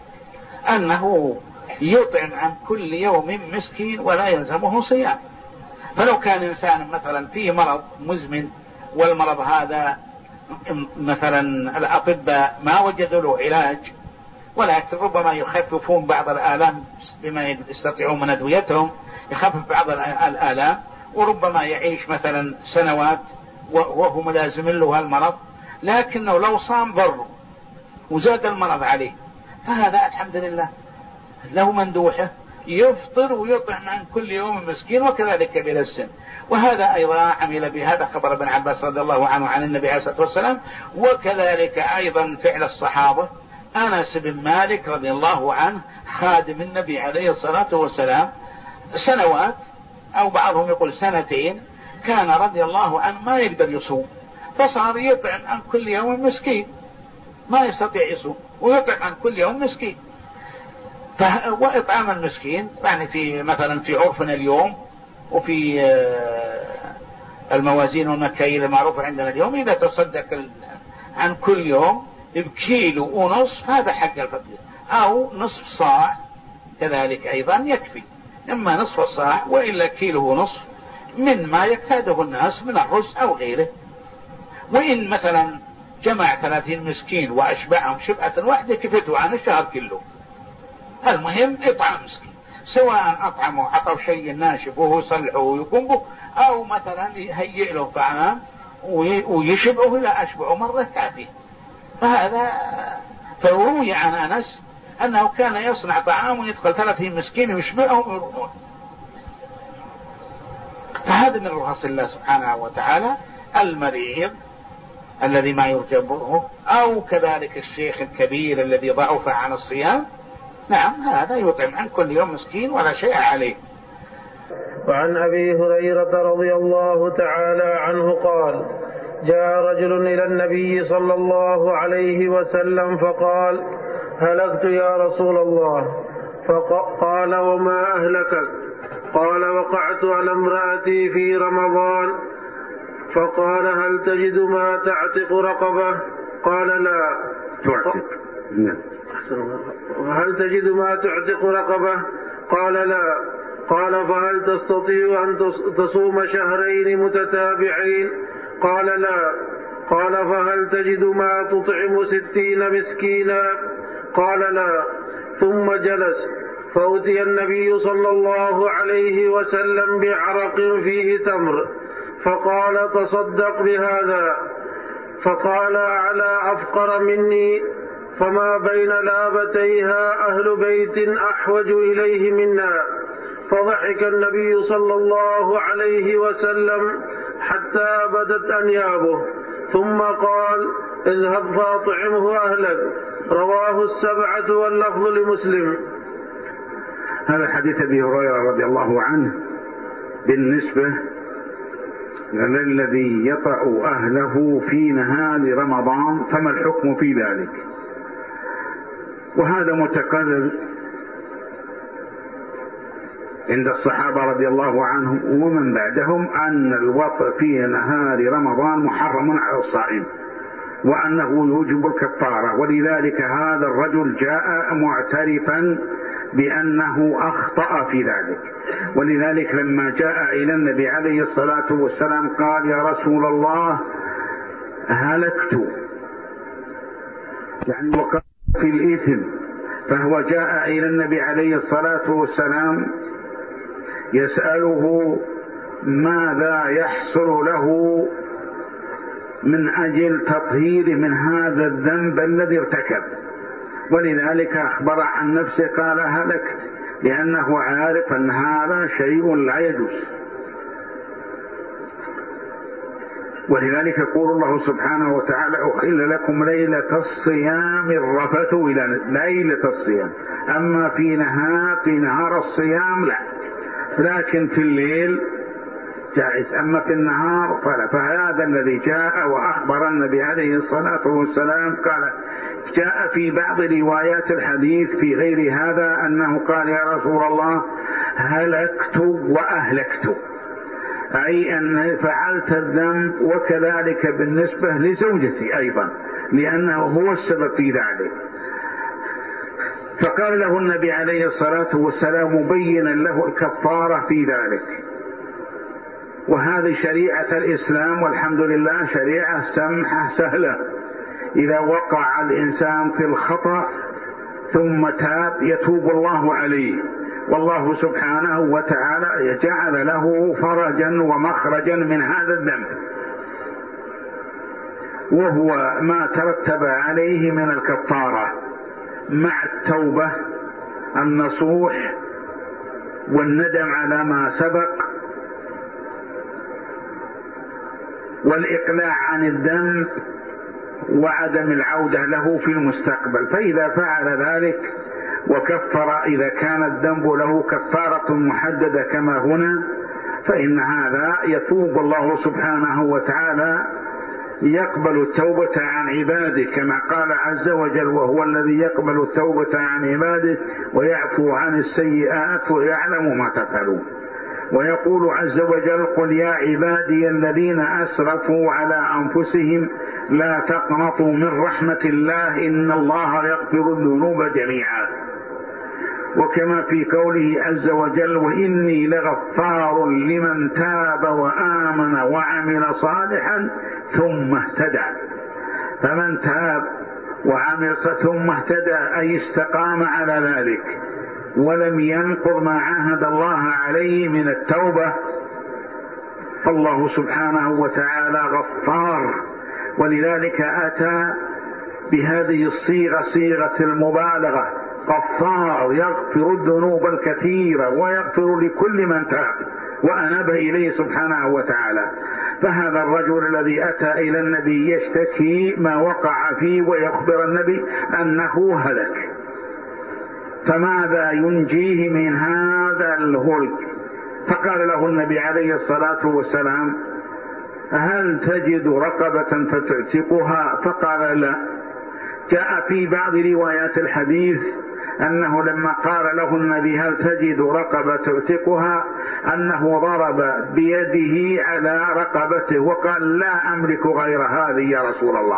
أنه يطعم عن كل يوم مسكين ولا يلزمه صيام. فلو كان إنسان مثلا فيه مرض مزمن والمرض هذا مثلا الأطباء ما وجدوا له علاج ولكن ربما يخففون بعض الآلام بما يستطيعون من أدويتهم يخفف بعض الآلام وربما يعيش مثلا سنوات وهو ملازم له المرض لكنه لو صام ضره وزاد المرض عليه فهذا الحمد لله له مندوحه يفطر ويطعم عن كل يوم مسكين وكذلك كبير السن. وهذا أيضا عمل بهذا خبر ابن عباس رضي الله عنه عن النبي عليه الصلاة والسلام وكذلك أيضا فعل الصحابة. أنس بن مالك رضي الله عنه خادم النبي عليه الصلاة والسلام سنوات أو بعضهم يقول 2 كان رضي الله عنه ما يقدر يصوم فصار يطعم عن كل يوم مسكين ما يستطيع يصوم ويطعم عن كل يوم مسكين. وإطعام المسكين يعني في مثلا في عرفنا اليوم وفي الموازين والمكاييل المعروفة عندنا اليوم إذا تصدق عن كل يوم بكيلو ونصف هذا حق الفقير أو نصف صاع كذلك أيضا يكفي إما نصف الصاع وإلا كيلو ونصف مما يكتاده الناس من الرز أو غيره. وإن مثلا جمع 30 مسكين وأشبعهم شبعة واحدة كفتوا عن الشهر كله. المهم إطعام مسكين، سواء أطعموا عطوا شيء ناشف وهو صلحه ويقوم به، أو مثلا يهيئ له طعام ويشبعه لا أشبعه مرة كافية. فهذا فروي عن أنس أنه كان يصنع طعام ويدخل 30 مسكين ويشبعهم ويرمون. فهذا من رخص الله سبحانه وتعالى. المريض الذي ما يرجى بره، أو كذلك الشيخ الكبير الذي ضعف عن الصيام، نعم هذا يطعم عن كل يوم مسكين ولا شيء عليه. وعن أبي هريرة رضي الله تعالى عنه قال: جاء رجل إلى النبي صلى الله عليه وسلم فقال: هلكت يا رسول الله. فقال: وما أهلكك؟ قال: وقعت على امرأتي في رمضان. فقال: هل تجد ما تعتق رقبة؟ قال: لا. هل تجد ما تعتق رقبة؟ قال: لا. قال: فهل تستطيع أن تصوم شهرين متتابعين؟ قال: لا. قال: فهل تجد ما تطعم 60 مسكينا؟ قال: لا. ثم جلس، فأتي النبي صلى الله عليه وسلم بعرق فيه تمر، فقال: تصدق بهذا. فقال: على أفقر مني، فما بين لابتيها أهل بيت أحوج إليه منا. فضحك النبي صلى الله عليه وسلم حتى بدت أنيابه، ثم قال: اذهب فاطعمه أهلك. رواه 7 واللفظ لمسلم. هذا حديث أبي هريرة رضي الله عنه بالنسبة للذي يطأ أهله في نهار رمضان، فما الحكم في ذلك؟ وهذا متكرر عند الصحابة رضي الله عنهم ومن بعدهم، أن الوطء في نهار رمضان محرم على الصائم، وأنه يوجب الكفارة. ولذلك هذا الرجل جاء معترفا بأنه أخطأ في ذلك. ولذلك لما جاء إلى النبي عليه الصلاة والسلام قال: يا رسول الله هلكت، يعني وقع في الإثم. فهو جاء إلى النبي عليه الصلاة والسلام يسأله ماذا يحصل له من أجل تطهير من هذا الذنب الذي ارتكب. ولذلك أخبر عن نفسه قال: هلكت، لأنه عارف أن هذا شيء لا يجوز. ولذلك يقول الله سبحانه وتعالى: أحل لكم ليلة الصيام الرفث إلى ليلة الصيام. أما في نهار الصيام لا، لكن في الليل جائز، أما في النهار فلا. فهذا الذي جاء وأخبر النبي عليه الصلاة والسلام قال، جاء في بعض روايات الحديث في غير هذا أنه قال: يا رسول الله هلكت وأهلكت، أي أن فعلت الذنب، وكذلك بالنسبة لزوجتي أيضا، لأنه هو السبب في ذلك. فقال له النبي عليه الصلاة والسلام مبينا له الكفارة في ذلك. وهذه شريعة الإسلام والحمد لله شريعة سمحة سهلة. إذا وقع الإنسان في الخطأ ثم تاب يتوب الله عليه، والله سبحانه وتعالى جعل له فرجا ومخرجا من هذا الذنب، وهو ما ترتب عليه من الكفارة مع التوبة النصوح والندم على ما سبق والإقلاع عن الذنب وعدم العودة له في المستقبل. فإذا فعل ذلك وكفر إذا كان الذنب له كفارة محددة كما هنا، فإن هذا يتوب الله سبحانه وتعالى، يقبل التوبة عن عباده كما قال عز وجل: وهو الذي يقبل التوبة عن عباده ويعفو عن السيئات ويعلم ما تفعلون. ويقول عز وجل: قل يا عبادي الذين أسرفوا على أنفسهم لا تقنطوا من رحمة الله إن الله يغفر الذنوب جميعا. وكما في قوله عز وجل: وإني لغفار لمن تاب وآمن وعمل صالحا ثم اهتدى. فمن تاب وعمل ثم اهتدى أي استقام على ذلك ولم ينقض ما عاهد الله عليه من التوبة، فالله سبحانه وتعالى غفار، ولذلك أتى بهذه الصيغة صيغة المبالغة: غفار يغفر الذنوب الكثيرة ويغفر لكل من تاب وأناب إليه سبحانه وتعالى. فهذا الرجل الذي أتى إلى النبي يشتكي ما وقع فيه ويخبر النبي أنه هلك، فماذا ينجيه من هذا الهلك؟ فقال له النبي عليه الصلاة والسلام: هل تجد رقبة فتعتقها؟ فقال: لا. جاء في بعض روايات الحديث أنه لما قال له النبي: هل تجد رقبة تعتقها؟ أنه ضرب بيده على رقبته وقال: لا أملك غير هذه يا رسول الله.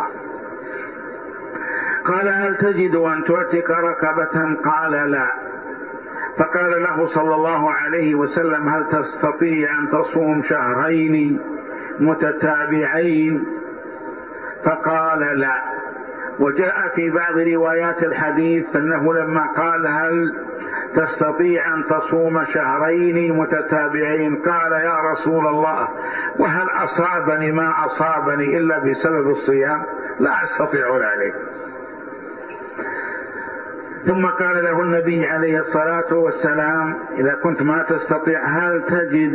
قال: هل تجد أن تعتق رقبة؟ قال: لا. فقال له صلى الله عليه وسلم: هل تستطيع أن تصوم شهرين متتابعين؟ فقال: لا. وجاء في بعض روايات الحديث أنه لما قال: هل تستطيع أن تصوم شهرين متتابعين؟ قال: يا رسول الله، وهل أصابني ما أصابني إلا بسبب الصيام؟ لا أستطيع ذلك. ثم قال له النبي عليه الصلاة والسلام: إذا كنت ما تستطيع هل تجد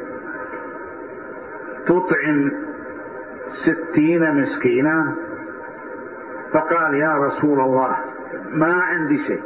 تطعم 60 مسكينا؟ فقال: يا رسول الله، ما عندي شيء،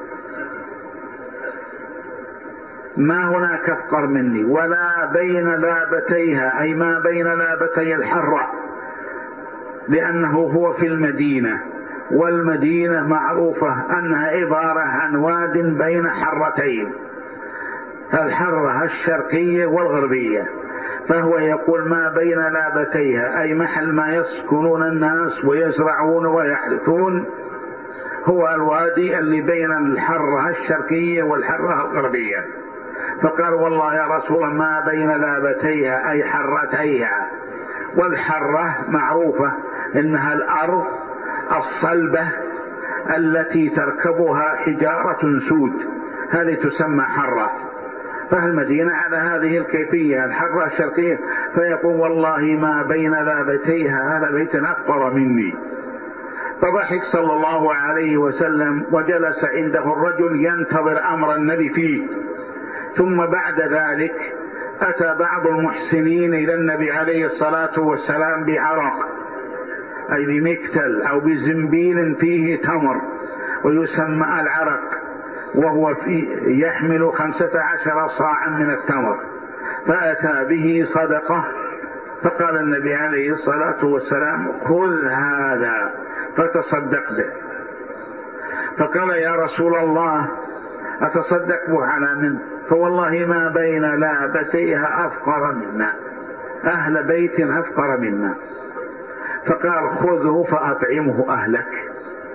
ما هناك أفقر مني، ولا بين لابتيها أي ما بين لابتي الحرة، لأنه هو في المدينة، والمدينة معروفة أنها عبارة عن واد بين حرتين، الحرة الشرقية والغربية، فهو يقول ما بين لابتيها أي محل ما يسكنون الناس ويزرعون ويحدثون، هو الوادي اللي بين الحرة الشرقية والحرة الغربية. فقال: والله يا رسول الله ما بين لابتيها أي حرتيها، والحرة معروفة إنها الأرض الصلبة التي تركبها حجارة سود، هذه تسمى حرة. فالمدينة على هذه الكيفية الحرة الشرقية. فيقول: والله ما بين لابتيها هذا بيت أفقر مني. فضحك صلى الله عليه وسلم وجلس عنده الرجل ينتظر أمر النبي فيه. ثم بعد ذلك أتى بعض المحسنين إلى النبي عليه الصلاة والسلام بعرق أي بمكتل أو بزنبيل فيه تمر ويسمى العرق، وهو يحمل 15 صاعا من التمر، فأتى به صدقة. فقال النبي عليه الصلاة والسلام: خذ هذا فتصدق به. فقال: يا رسول الله، أتصدق به على من؟ فوالله ما بين لابتيها أفقر منا، أهل بيت أفقر منا. فقال: خذه فأطعمه أهلك.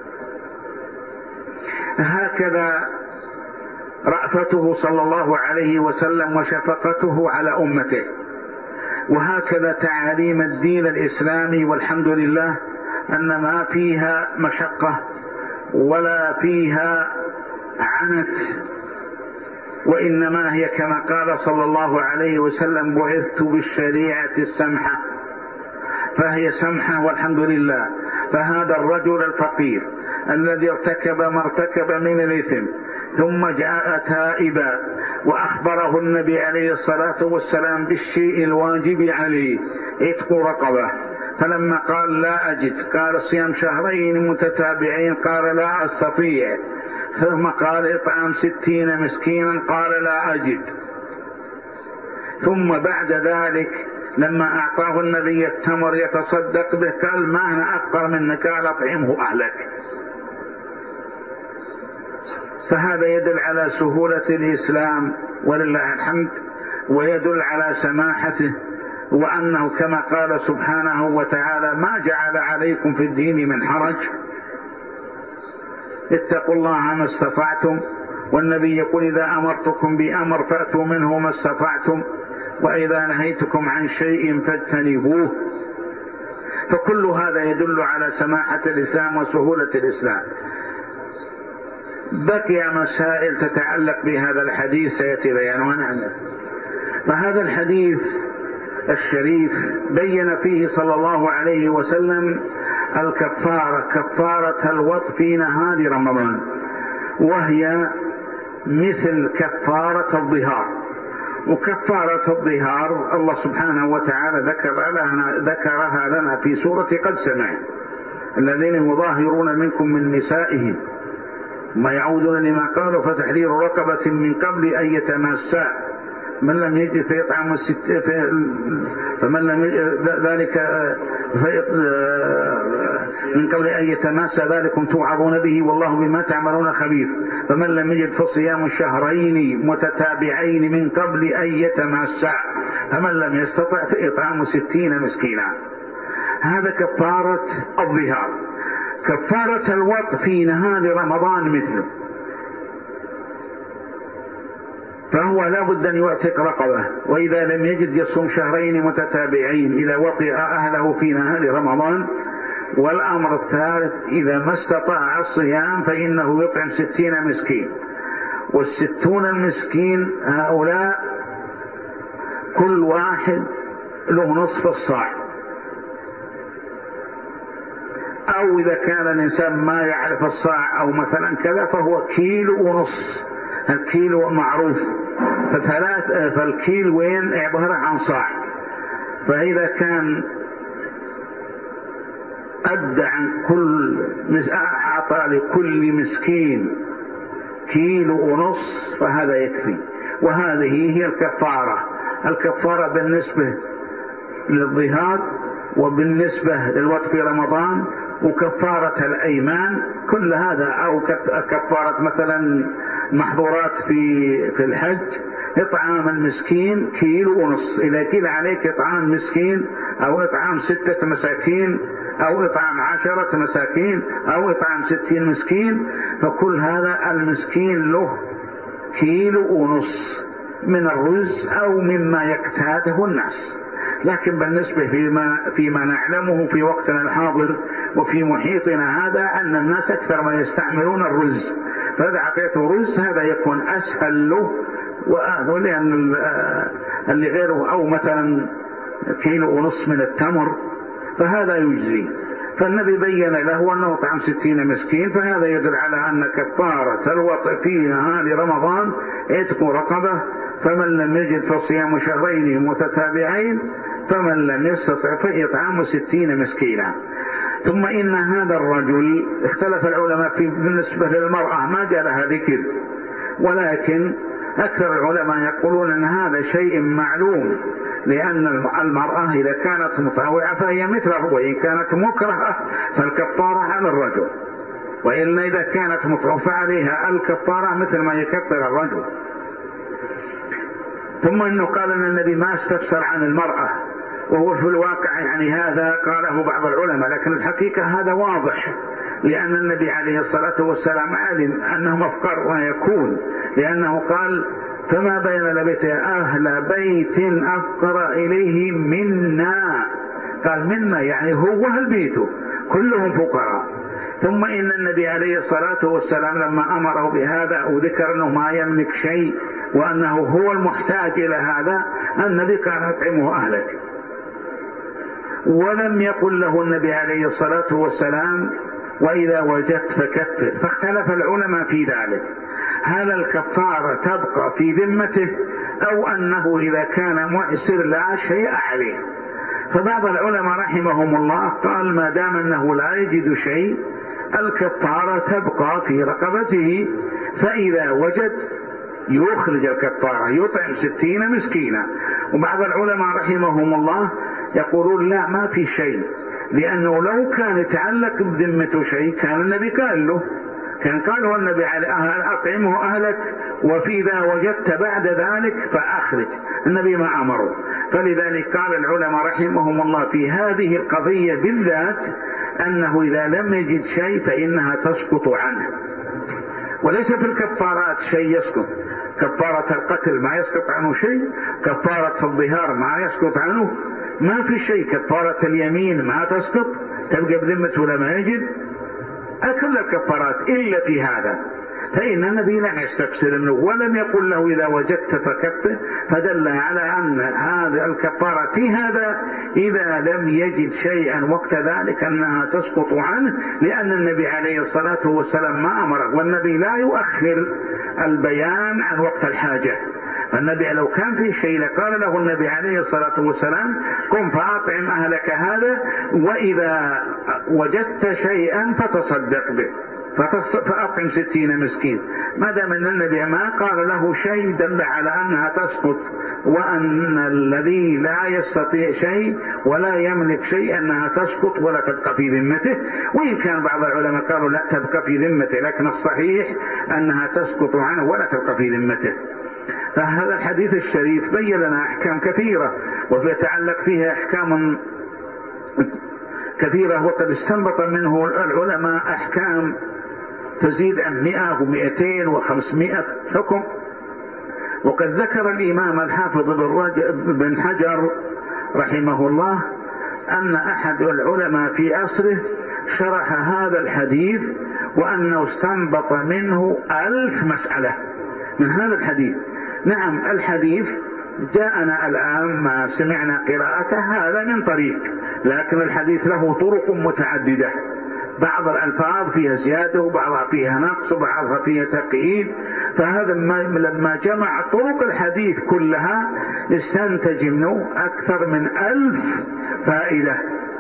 هكذا رأفته صلى الله عليه وسلم وشفقته على أمته، وهكذا تعاليم الدين الإسلامي، والحمد لله أن ما فيها مشقة ولا فيها عنت، وإنما هي كما قال صلى الله عليه وسلم: بعثت بالشريعة السمحة، فهي سمحة والحمد لله. فهذا الرجل الفقير الذي ارتكب ما ارتكب من الإثم ثم جاء تائبا وأخبره النبي عليه الصلاة والسلام بالشيء الواجب عليه عتق رقبة، فلما قال: لا أجد، قال: صيام شهرين متتابعين، قال: لا أستطيع. ثم قال: اطعام 60 مسكينا، قال: لا أجد. ثم بعد ذلك لما أعطاه النبي التمر يتصدق به قال: ما أنا أفقر منك، قال: أطعمه أهلك. فهذا يدل على سهولة الإسلام ولله الحمد، ويدل على سماحته، وأنه كما قال سبحانه وتعالى: ما جعل عليكم في الدين من حرج، اتقوا الله ما استطعتم والنبي يقول إذا أمرتكم بأمر فأتوا منه ما استطعتم، وإذا نهيتكم عن شيء فاجتنبوه. فكل هذا يدل على سماحة الإسلام وسهولة الإسلام. بقي مسائل تتعلق بهذا الحديث سيأتي بيانها عنه. فهذا الحديث الشريف بين فيه صلى الله عليه وسلم الكفارة، كفارة الوط في نهار رمضان، وهي مثل كفارة الظهار. وكفارة الظهار الله سبحانه وتعالى ذكرها لنا في سورة قد سمع الذين يظاهرون منكم من نسائهم ما يعودون لما قالوا فتحرير رقبة من قبل أن يتماسا من لم يجد فيطعم فمن لم ذلك من قبل أن يتماسى ذلكم توعظون به والله بما تعملون خبير. فمن لم يجد فصيام شهرين متتابعين من قبل أن يتماسى فمن لم يستطع فإطعام 60 مسكينا. هذا كفارة الظهار. كفارة الوط في نهار رمضان مثله، فهو لا بد أن يعتق رقبة، وإذا لم يجد يصوم شهرين متتابعين إذا وطئ أهله في نهار رمضان. والأمر الثالث إذا ما استطاع الصيام فإنه يطعم 60 مسكين، وال60 مسكين هؤلاء كل واحد له نصف الصاع، أو إذا كان الإنسان ما يعرف الصاع أو مثلا كذا فهو 1.5 كيلو. الكيلو معروف، فالكيلو وين عبارة عن صاع. فإذا كان أدى عن أعطى لكل مسكين 1.5 كيلو فهذا يكفي. وهذه هي الكفارة. الكفارة بالنسبة للظهار، وبالنسبة للوقت في رمضان، وكفارة الأيمان كل هذا، أو كفارة مثلا محظورات في الحج، إطعام المسكين 1.5 كيلو. إذا كان عليك إطعام مسكين أو إطعام 6 مساكين أو إطعام 10 مساكين أو إطعام 60 مسكين، فكل هذا المسكين له 1.5 كيلو من الرز أو مما يقتاته الناس. لكن بالنسبة فيما نعلمه في وقتنا الحاضر وفي محيطنا هذا أن الناس أكثر ما يستعملون الرز، فإذا أعطيته رز هذا يكون أسهل له، لأن اللي غيره أو مثلا 1.5 كيلو من التمر فهذا يجزي. فالنبي بين له أنه طعم 60 مسكين، فهذا يدل على أن كفارة الوطء في نهار رمضان عتق رقبة، فمن لم يجد فصيام شهرين متتابعين، فمن لم يستطع فإطعام 60 مسكينا. ثم إن هذا الرجل اختلف العلماء بالنسبة للمرأة ما جاء لها ذكر، ولكن أكثر العلماء يقولون أن هذا شيء معلوم، لأن المرأة إذا كانت مطاوعة فهي مثله، وإن كانت مكرهة فالكفارة على الرجل، وإلا إذا كانت مطاوعة فعليها الكفارة مثل ما يكفر الرجل. ثم إنه قال أن النبي ما استفسر عن المرأة، وهو في الواقع يعني هذا قاله بعض العلماء، لكن الحقيقة هذا واضح، لأن النبي عليه الصلاة والسلام علم أنهم أفقر ما يكون، لأنه قال فما بين لبيته أهل بيت أفقر إليه منا، قال منا يعني هو أهل بيته كلهم فقراء. ثم إن النبي عليه الصلاة والسلام لما أمره بهذا وذكر أنه ما يملك شيء وأنه هو المحتاج إلى هذا، النبي قال أطعمه أهلك، ولم يقل له النبي عليه الصلاة والسلام وإذا وجدت فكفر. فاختلف العلماء في ذلك، هل الكفارة تبقى في ذمته أو أنه إذا كان مؤسر لا شيء عليه؟ فبعض العلماء رحمهم الله قال ما دام أنه لا يجد شيء الكفارة تبقى في رقبته، فإذا وجد يخرج الكفارة يطعم 60 مسكينا. وبعض العلماء رحمهم الله يقولون لا ما في شيء، لأنه لو كان يتعلق بذمته شيء كان النبي قال له، كان قاله النبي عليه أطعمه أهلك وإذا وجدت بعد ذلك فأخرج، النبي ما أمره. فلذلك قال العلماء رحمهم الله في هذه القضية بالذات أنه إذا لم يجد شيء فإنها تسقط عنه. وليس في الكفارات شيء يسقط. كفارة القتل ما يسقط عنه شيء، كفارة الظهار ما يسقط عنه، ما في شيء. كفارة اليمين ما تسقط، تبقى بذمته ولا ما يجد. كل الكفارات إلا في هذا، فإن النبي لم يستفسر منه ولم يقل له إذا وجدت فكفر، فدل على أن هذا الكفارة في هذا إذا لم يجد شيئا وقت ذلك أنها تسقط عنه، لأن النبي عليه الصلاة والسلام ما أمره، والنبي لا يؤخر البيان عن وقت الحاجة. النبي لو كان في شيء لقال له النبي عليه الصلاة والسلام قم فأطعم أهلك هذا، وإذا وجدت شيئا فتصدق به فأطعم 60 مسكين. ما دام أن النبي ما قال له شيء دل على أنها تسقط، وأن الذي لا يستطيع شيء ولا يملك شيء أنها تسقط ولا تبقى في ذمته. وإن كان بعض العلماء قالوا لا تبقى في ذمته، لكن الصحيح أنها تسقط عنه ولا تبقى في ذمته. فهذا الحديث الشريف بين لنا أحكام كثيرة ويتعلق فيها أحكام كثيرة، وقد استنبط منه العلماء أحكام تزيد عن 100 و200 و500 حكم. وقد ذكر الإمام الحافظ بن حجر رحمه الله أن أحد العلماء في عصره شرح هذا الحديث وأنه استنبط منه 1000 مسألة من هذا الحديث. نعم الحديث جاءنا الآن ما سمعنا قراءته هذا من طريق، لكن الحديث له طرق متعددة، بعض الألفاظ فيها زيادة وبعضها فيها نقص وبعضها فيها تقييد. فهذا لما جمع طرق الحديث كلها استنتج منه أكثر من 1000 فائدة.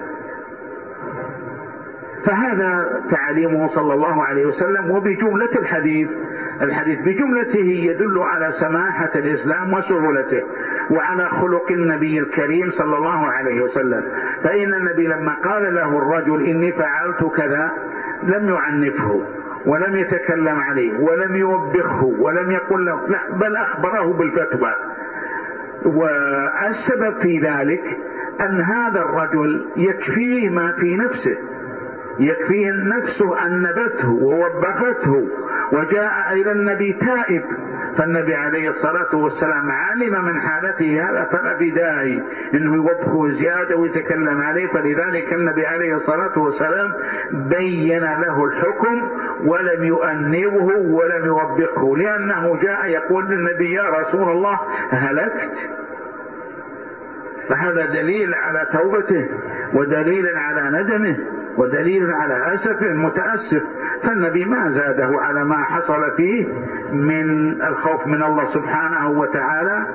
فهذا تعليمه صلى الله عليه وسلم. وبجملة الحديث بجملته يدل على سماحة الإسلام وسهولته وعلى خلق النبي الكريم صلى الله عليه وسلم. فإن النبي لما قال له الرجل إني فعلت كذا لم يعنفه ولم يتكلم عليه ولم يوبخه ولم يقل له لا، بل أخبره بالفتوى. والسبب في ذلك أن هذا الرجل يكفيه ما في نفسه، يكفيه نفسه أن نبته ووبخته وجاء إلى النبي تائب، فالنبي عليه الصلاة والسلام علم من حالته هذا فلا بداعي إنه يوبخه زيادة ويتكلم عليه. فلذلك النبي عليه الصلاة والسلام بين له الحكم ولم يؤنبه ولم يوبخه، لأنه جاء يقول للنبي يا رسول الله هلكت. فهذا دليل على توبته ودليل على ندمه ودليل على أسفه متأسف. فالنبي ما زاده على ما حصل فيه من الخوف من الله سبحانه وتعالى،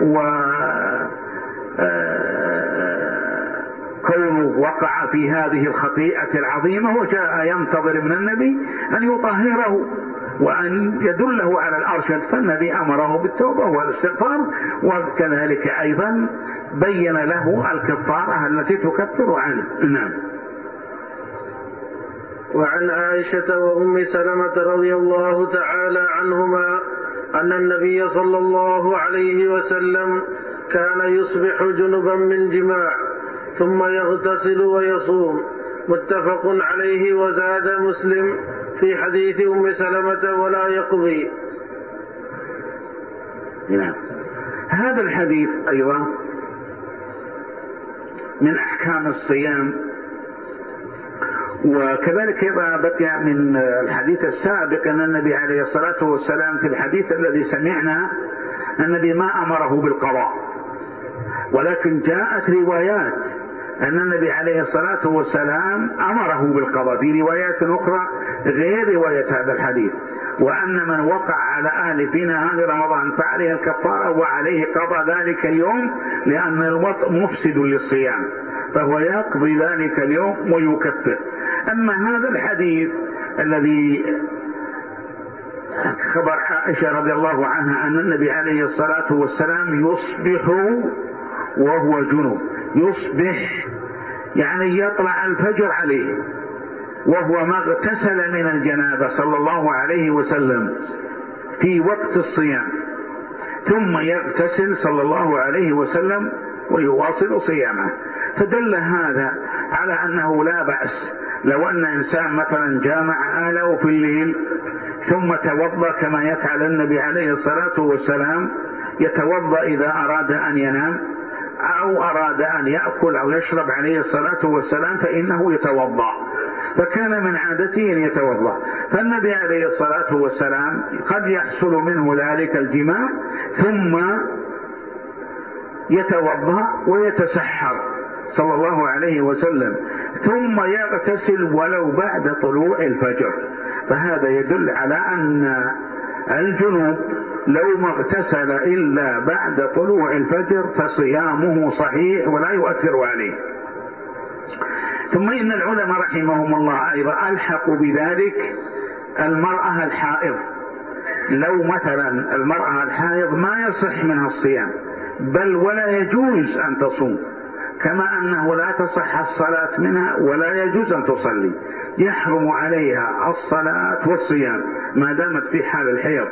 وكونه وقع في هذه الخطيئة العظيمة وجاء ينتظر من النبي أن يطهره وأن يدله على الأرشد. فالنبي أمره بالتوبة والاستغفار، وكذلك أيضا بين له الكفارة التي تكفر عنه. نعم. وعن عائشة وأم سلمة رضي الله تعالى عنهما أن النبي صلى الله عليه وسلم كان يصبح جنبا من جماع ثم يغتسل ويصوم، متفق عليه. وزاد مسلم في حديث أم سلمة ولا يقضي. نعم. هذا الحديث أيضا من أحكام الصيام، وكذلك إذا بقي من الحديث السابق أن النبي عليه الصلاة والسلام في الحديث الذي سمعنا النبي ما أمره بالقضاء، ولكن جاءت روايات أن النبي عليه الصلاة والسلام أمره بالقضاء في روايات أخرى غير رواية هذا الحديث، وأن من وقع على أهل في نهار رمضان فعليه الكفارة وعليه قضاء ذلك اليوم، لأن الوطء مفسد للصيام فهو يقضي ذلك اليوم ويكفر. أما هذا الحديث الذي خبر عائشة رضي الله عنها أن النبي عليه الصلاة والسلام يصبح وهو جنوب، يصبح يعني يطلع الفجر عليه وهو ما اغتسل من الجنابة صلى الله عليه وسلم في وقت الصيام، ثم يغتسل صلى الله عليه وسلم ويواصل صيامه. فدل هذا على أنه لا بأس لو أن إنسان مثلا جامع أهله في الليل ثم توضأ كما يفعل النبي عليه الصلاة والسلام، يتوضأ إذا أراد أن ينام أو أراد أن يأكل أو يشرب عليه الصلاة والسلام فإنه يتوضأ، فكان من عادته أن يتوضأ. فالنبي عليه الصلاة والسلام قد يحصل منه ذلك الجماع ثم يتوضأ ويتسحر صلى الله عليه وسلم، ثم يغتسل ولو بعد طلوع الفجر. فهذا يدل على أن الجنوب لو ما اغتسل إلا بعد طلوع الفجر فصيامه صحيح ولا يؤثر عليه. ثم إن العلماء رحمهم الله أيضا ألحقوا بذلك المرأة الحائض. لو مثلا المرأة الحائض ما يصح منها الصيام بل ولا يجوز أن تصوم، كما أنه لا تصح الصلاة منها ولا يجوز أن تصلي، يحرم عليها الصلاة والصيام ما دامت في حال الحيض.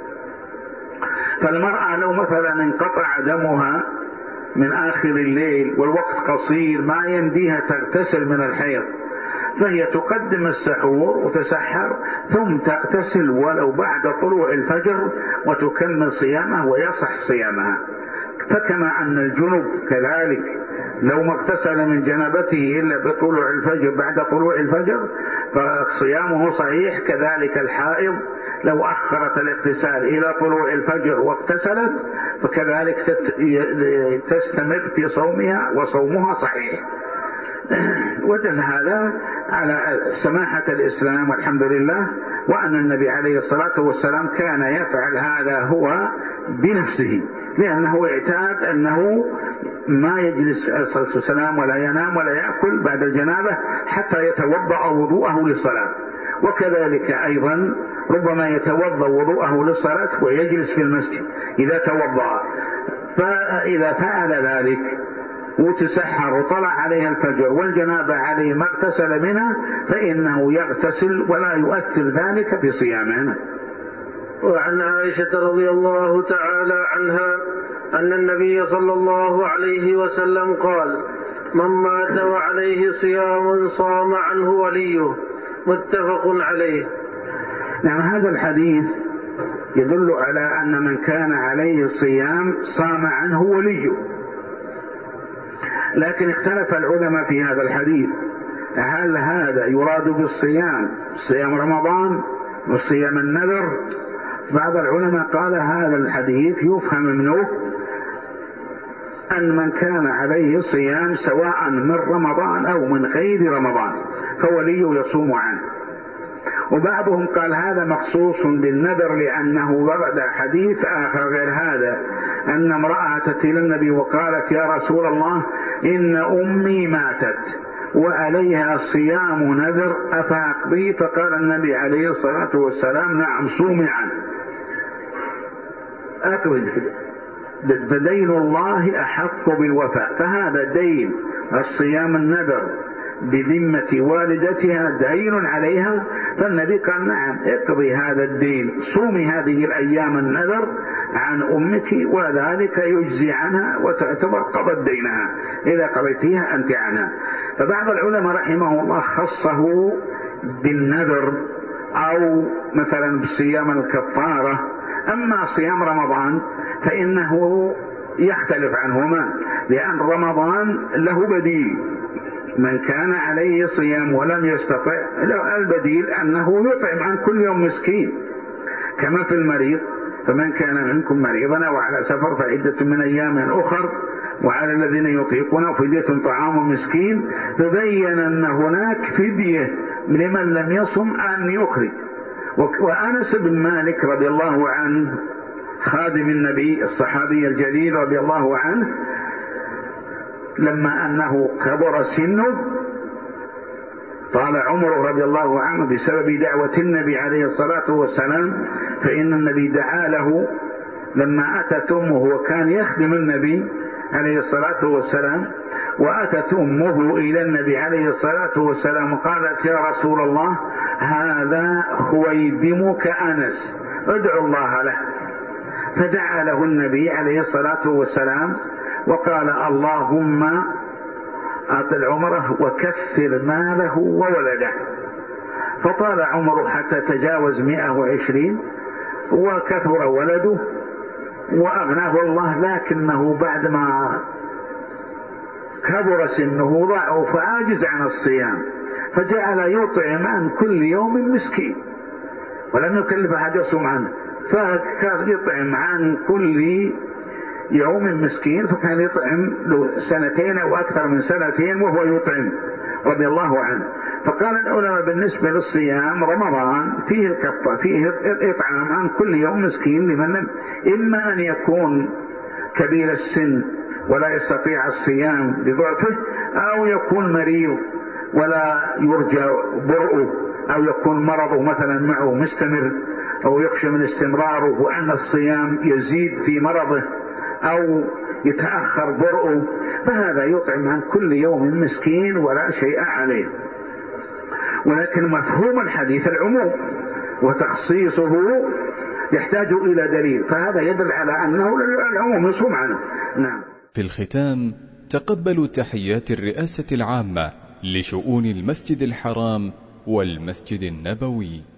فالمرأة لو مثلا انقطع دمها من آخر الليل والوقت قصير ما يمديها تغتسل من الحيض، فهي تقدم السحور وتسحر ثم تغتسل ولو بعد طلوع الفجر وتكمل صيامها ويصح صيامها. فكما أن الجنوب كذلك لو ما اغتسل من جنابته إلا بطلوع الفجر بعد طلوع الفجر فصيامه صحيح، كذلك الحائض لو أخرت الاغتسال إلى طلوع الفجر واغتسلت فكذلك تستمر في صومها وصومها صحيح. ودل هذا على سماحة الإسلام والحمد لله، وأن النبي عليه الصلاة والسلام كان يفعل هذا هو بنفسه، لأنه اعتاد أنه ما يجلس عليه الصلاة والسلام ولا ينام ولا يأكل بعد الجنابة حتى يتوضأ وضوءه للصلاة. وكذلك أيضا ربما يتوضأ وضوءه للصلاة ويجلس في المسجد إذا توضأ، فإذا فعل ذلك وتسحر وطلع عليها الفجر والجنابة عليه ما اغتسل منها فإنه يغتسل ولا يؤثر ذلك في صيامه. وعن عائشة رضي الله تعالى عنها أن النبي صلى الله عليه وسلم قال: من مات وعليه صيام صام عنه وليه، متفق عليه. نعم، هذا الحديث يدل على أن من كان عليه صيام صام عنه وليه، لكن اختلف العلماء في هذا الحديث، هل هذا يراد بالصيام صيام رمضان وصيام النذر؟ بعض العلماء قال هذا الحديث يفهم منه أن من كان عليه صيام سواء من رمضان أو من غير رمضان فوليه يصوم عنه. وبعضهم قال هذا مخصوص بالنذر، لأنه ورد حديث آخر غير هذا أن امرأة أتت إلى النبي وقالت: يا رسول الله إن أمي ماتت وعليها صيام نذر أفأقضي؟ فقال النبي عليه الصلاة والسلام: نعم صومي عنه، أقضي، فدين الله أحق بالوفاء. فهذا دين الصيام النذر بذمة والدتها دين عليها، فالنبي قال: نعم اقضي هذا الدين، صومي هذه الأيام النذر عن أمك وذلك يجزي عنها وتعتبر قضت دينها إذا قضيتيها أنت عنها. فبعض العلماء رحمه الله خصه بالنذر أو مثلا بصيام الكفارة. أما صيام رمضان فإنه يختلف عنهما، لأن رمضان له بديل، من كان عليه صيام ولم يستطع البديل أنه يطعم عن كل يوم مسكين، كما في المريض: فمن كان منكم مريضا أو على سفر فعدة من أيام أخر وعلى الذين يطيقون فدية طعام مسكين. فبين أن هناك فدية لمن لم يصم أن يخرج. وأنس بن مالك رضي الله عنه خادم النبي الصحابي الجليل رضي الله عنه لما أنه كبر سنه طال عمره رضي الله عنه بسبب دعوة النبي عليه الصلاة والسلام، فإن النبي دعا له لما أتت أمه وكان يخدم النبي عليه الصلاة والسلام، وأتت أمه إلى النبي عليه الصلاة والسلام وقالت: يا رسول الله هذا خويدمك أنس، ادعو الله له. فدعا له النبي عليه الصلاة والسلام وقال: اللهم أطل عمره وكثر ماله وولده. فطال عمره حتى تجاوز 120 وكثر ولده وأغناه الله، لكنه بعدما كبر سنه ضعف فعاجز عن الصيام، فجعل يطعم عن كل يوم مسكين ولم يكلف أحد يصوم عنه، فكان يطعم عن كل يوم مسكين، فكان يطعم له 2 أو أكثر من 2 وهو يطعم رضي الله عنه. فقال العلماء بالنسبة للصيام رمضان فيه الكفة، فيه الإطعام عن كل يوم مسكين لمن إما أن يكون كبير السن ولا يستطيع الصيام لضعفه، أو يكون مريض ولا يرجى برؤه، أو يكون مرضه مثلا معه مستمر أو يخشى من استمراره وأن الصيام يزيد في مرضه أو يتأخر برؤه، فهذا يطعم عن كل يوم مسكين ولا شيء عليه. ولكن مفهوم الحديث العموم وتخصيصه يحتاج إلى دليل، فهذا يدل على أنه العموم يصوم عنه. نعم. في الختام تقبلوا تحيات الرئاسة العامة لشؤون المسجد الحرام والمسجد النبوي.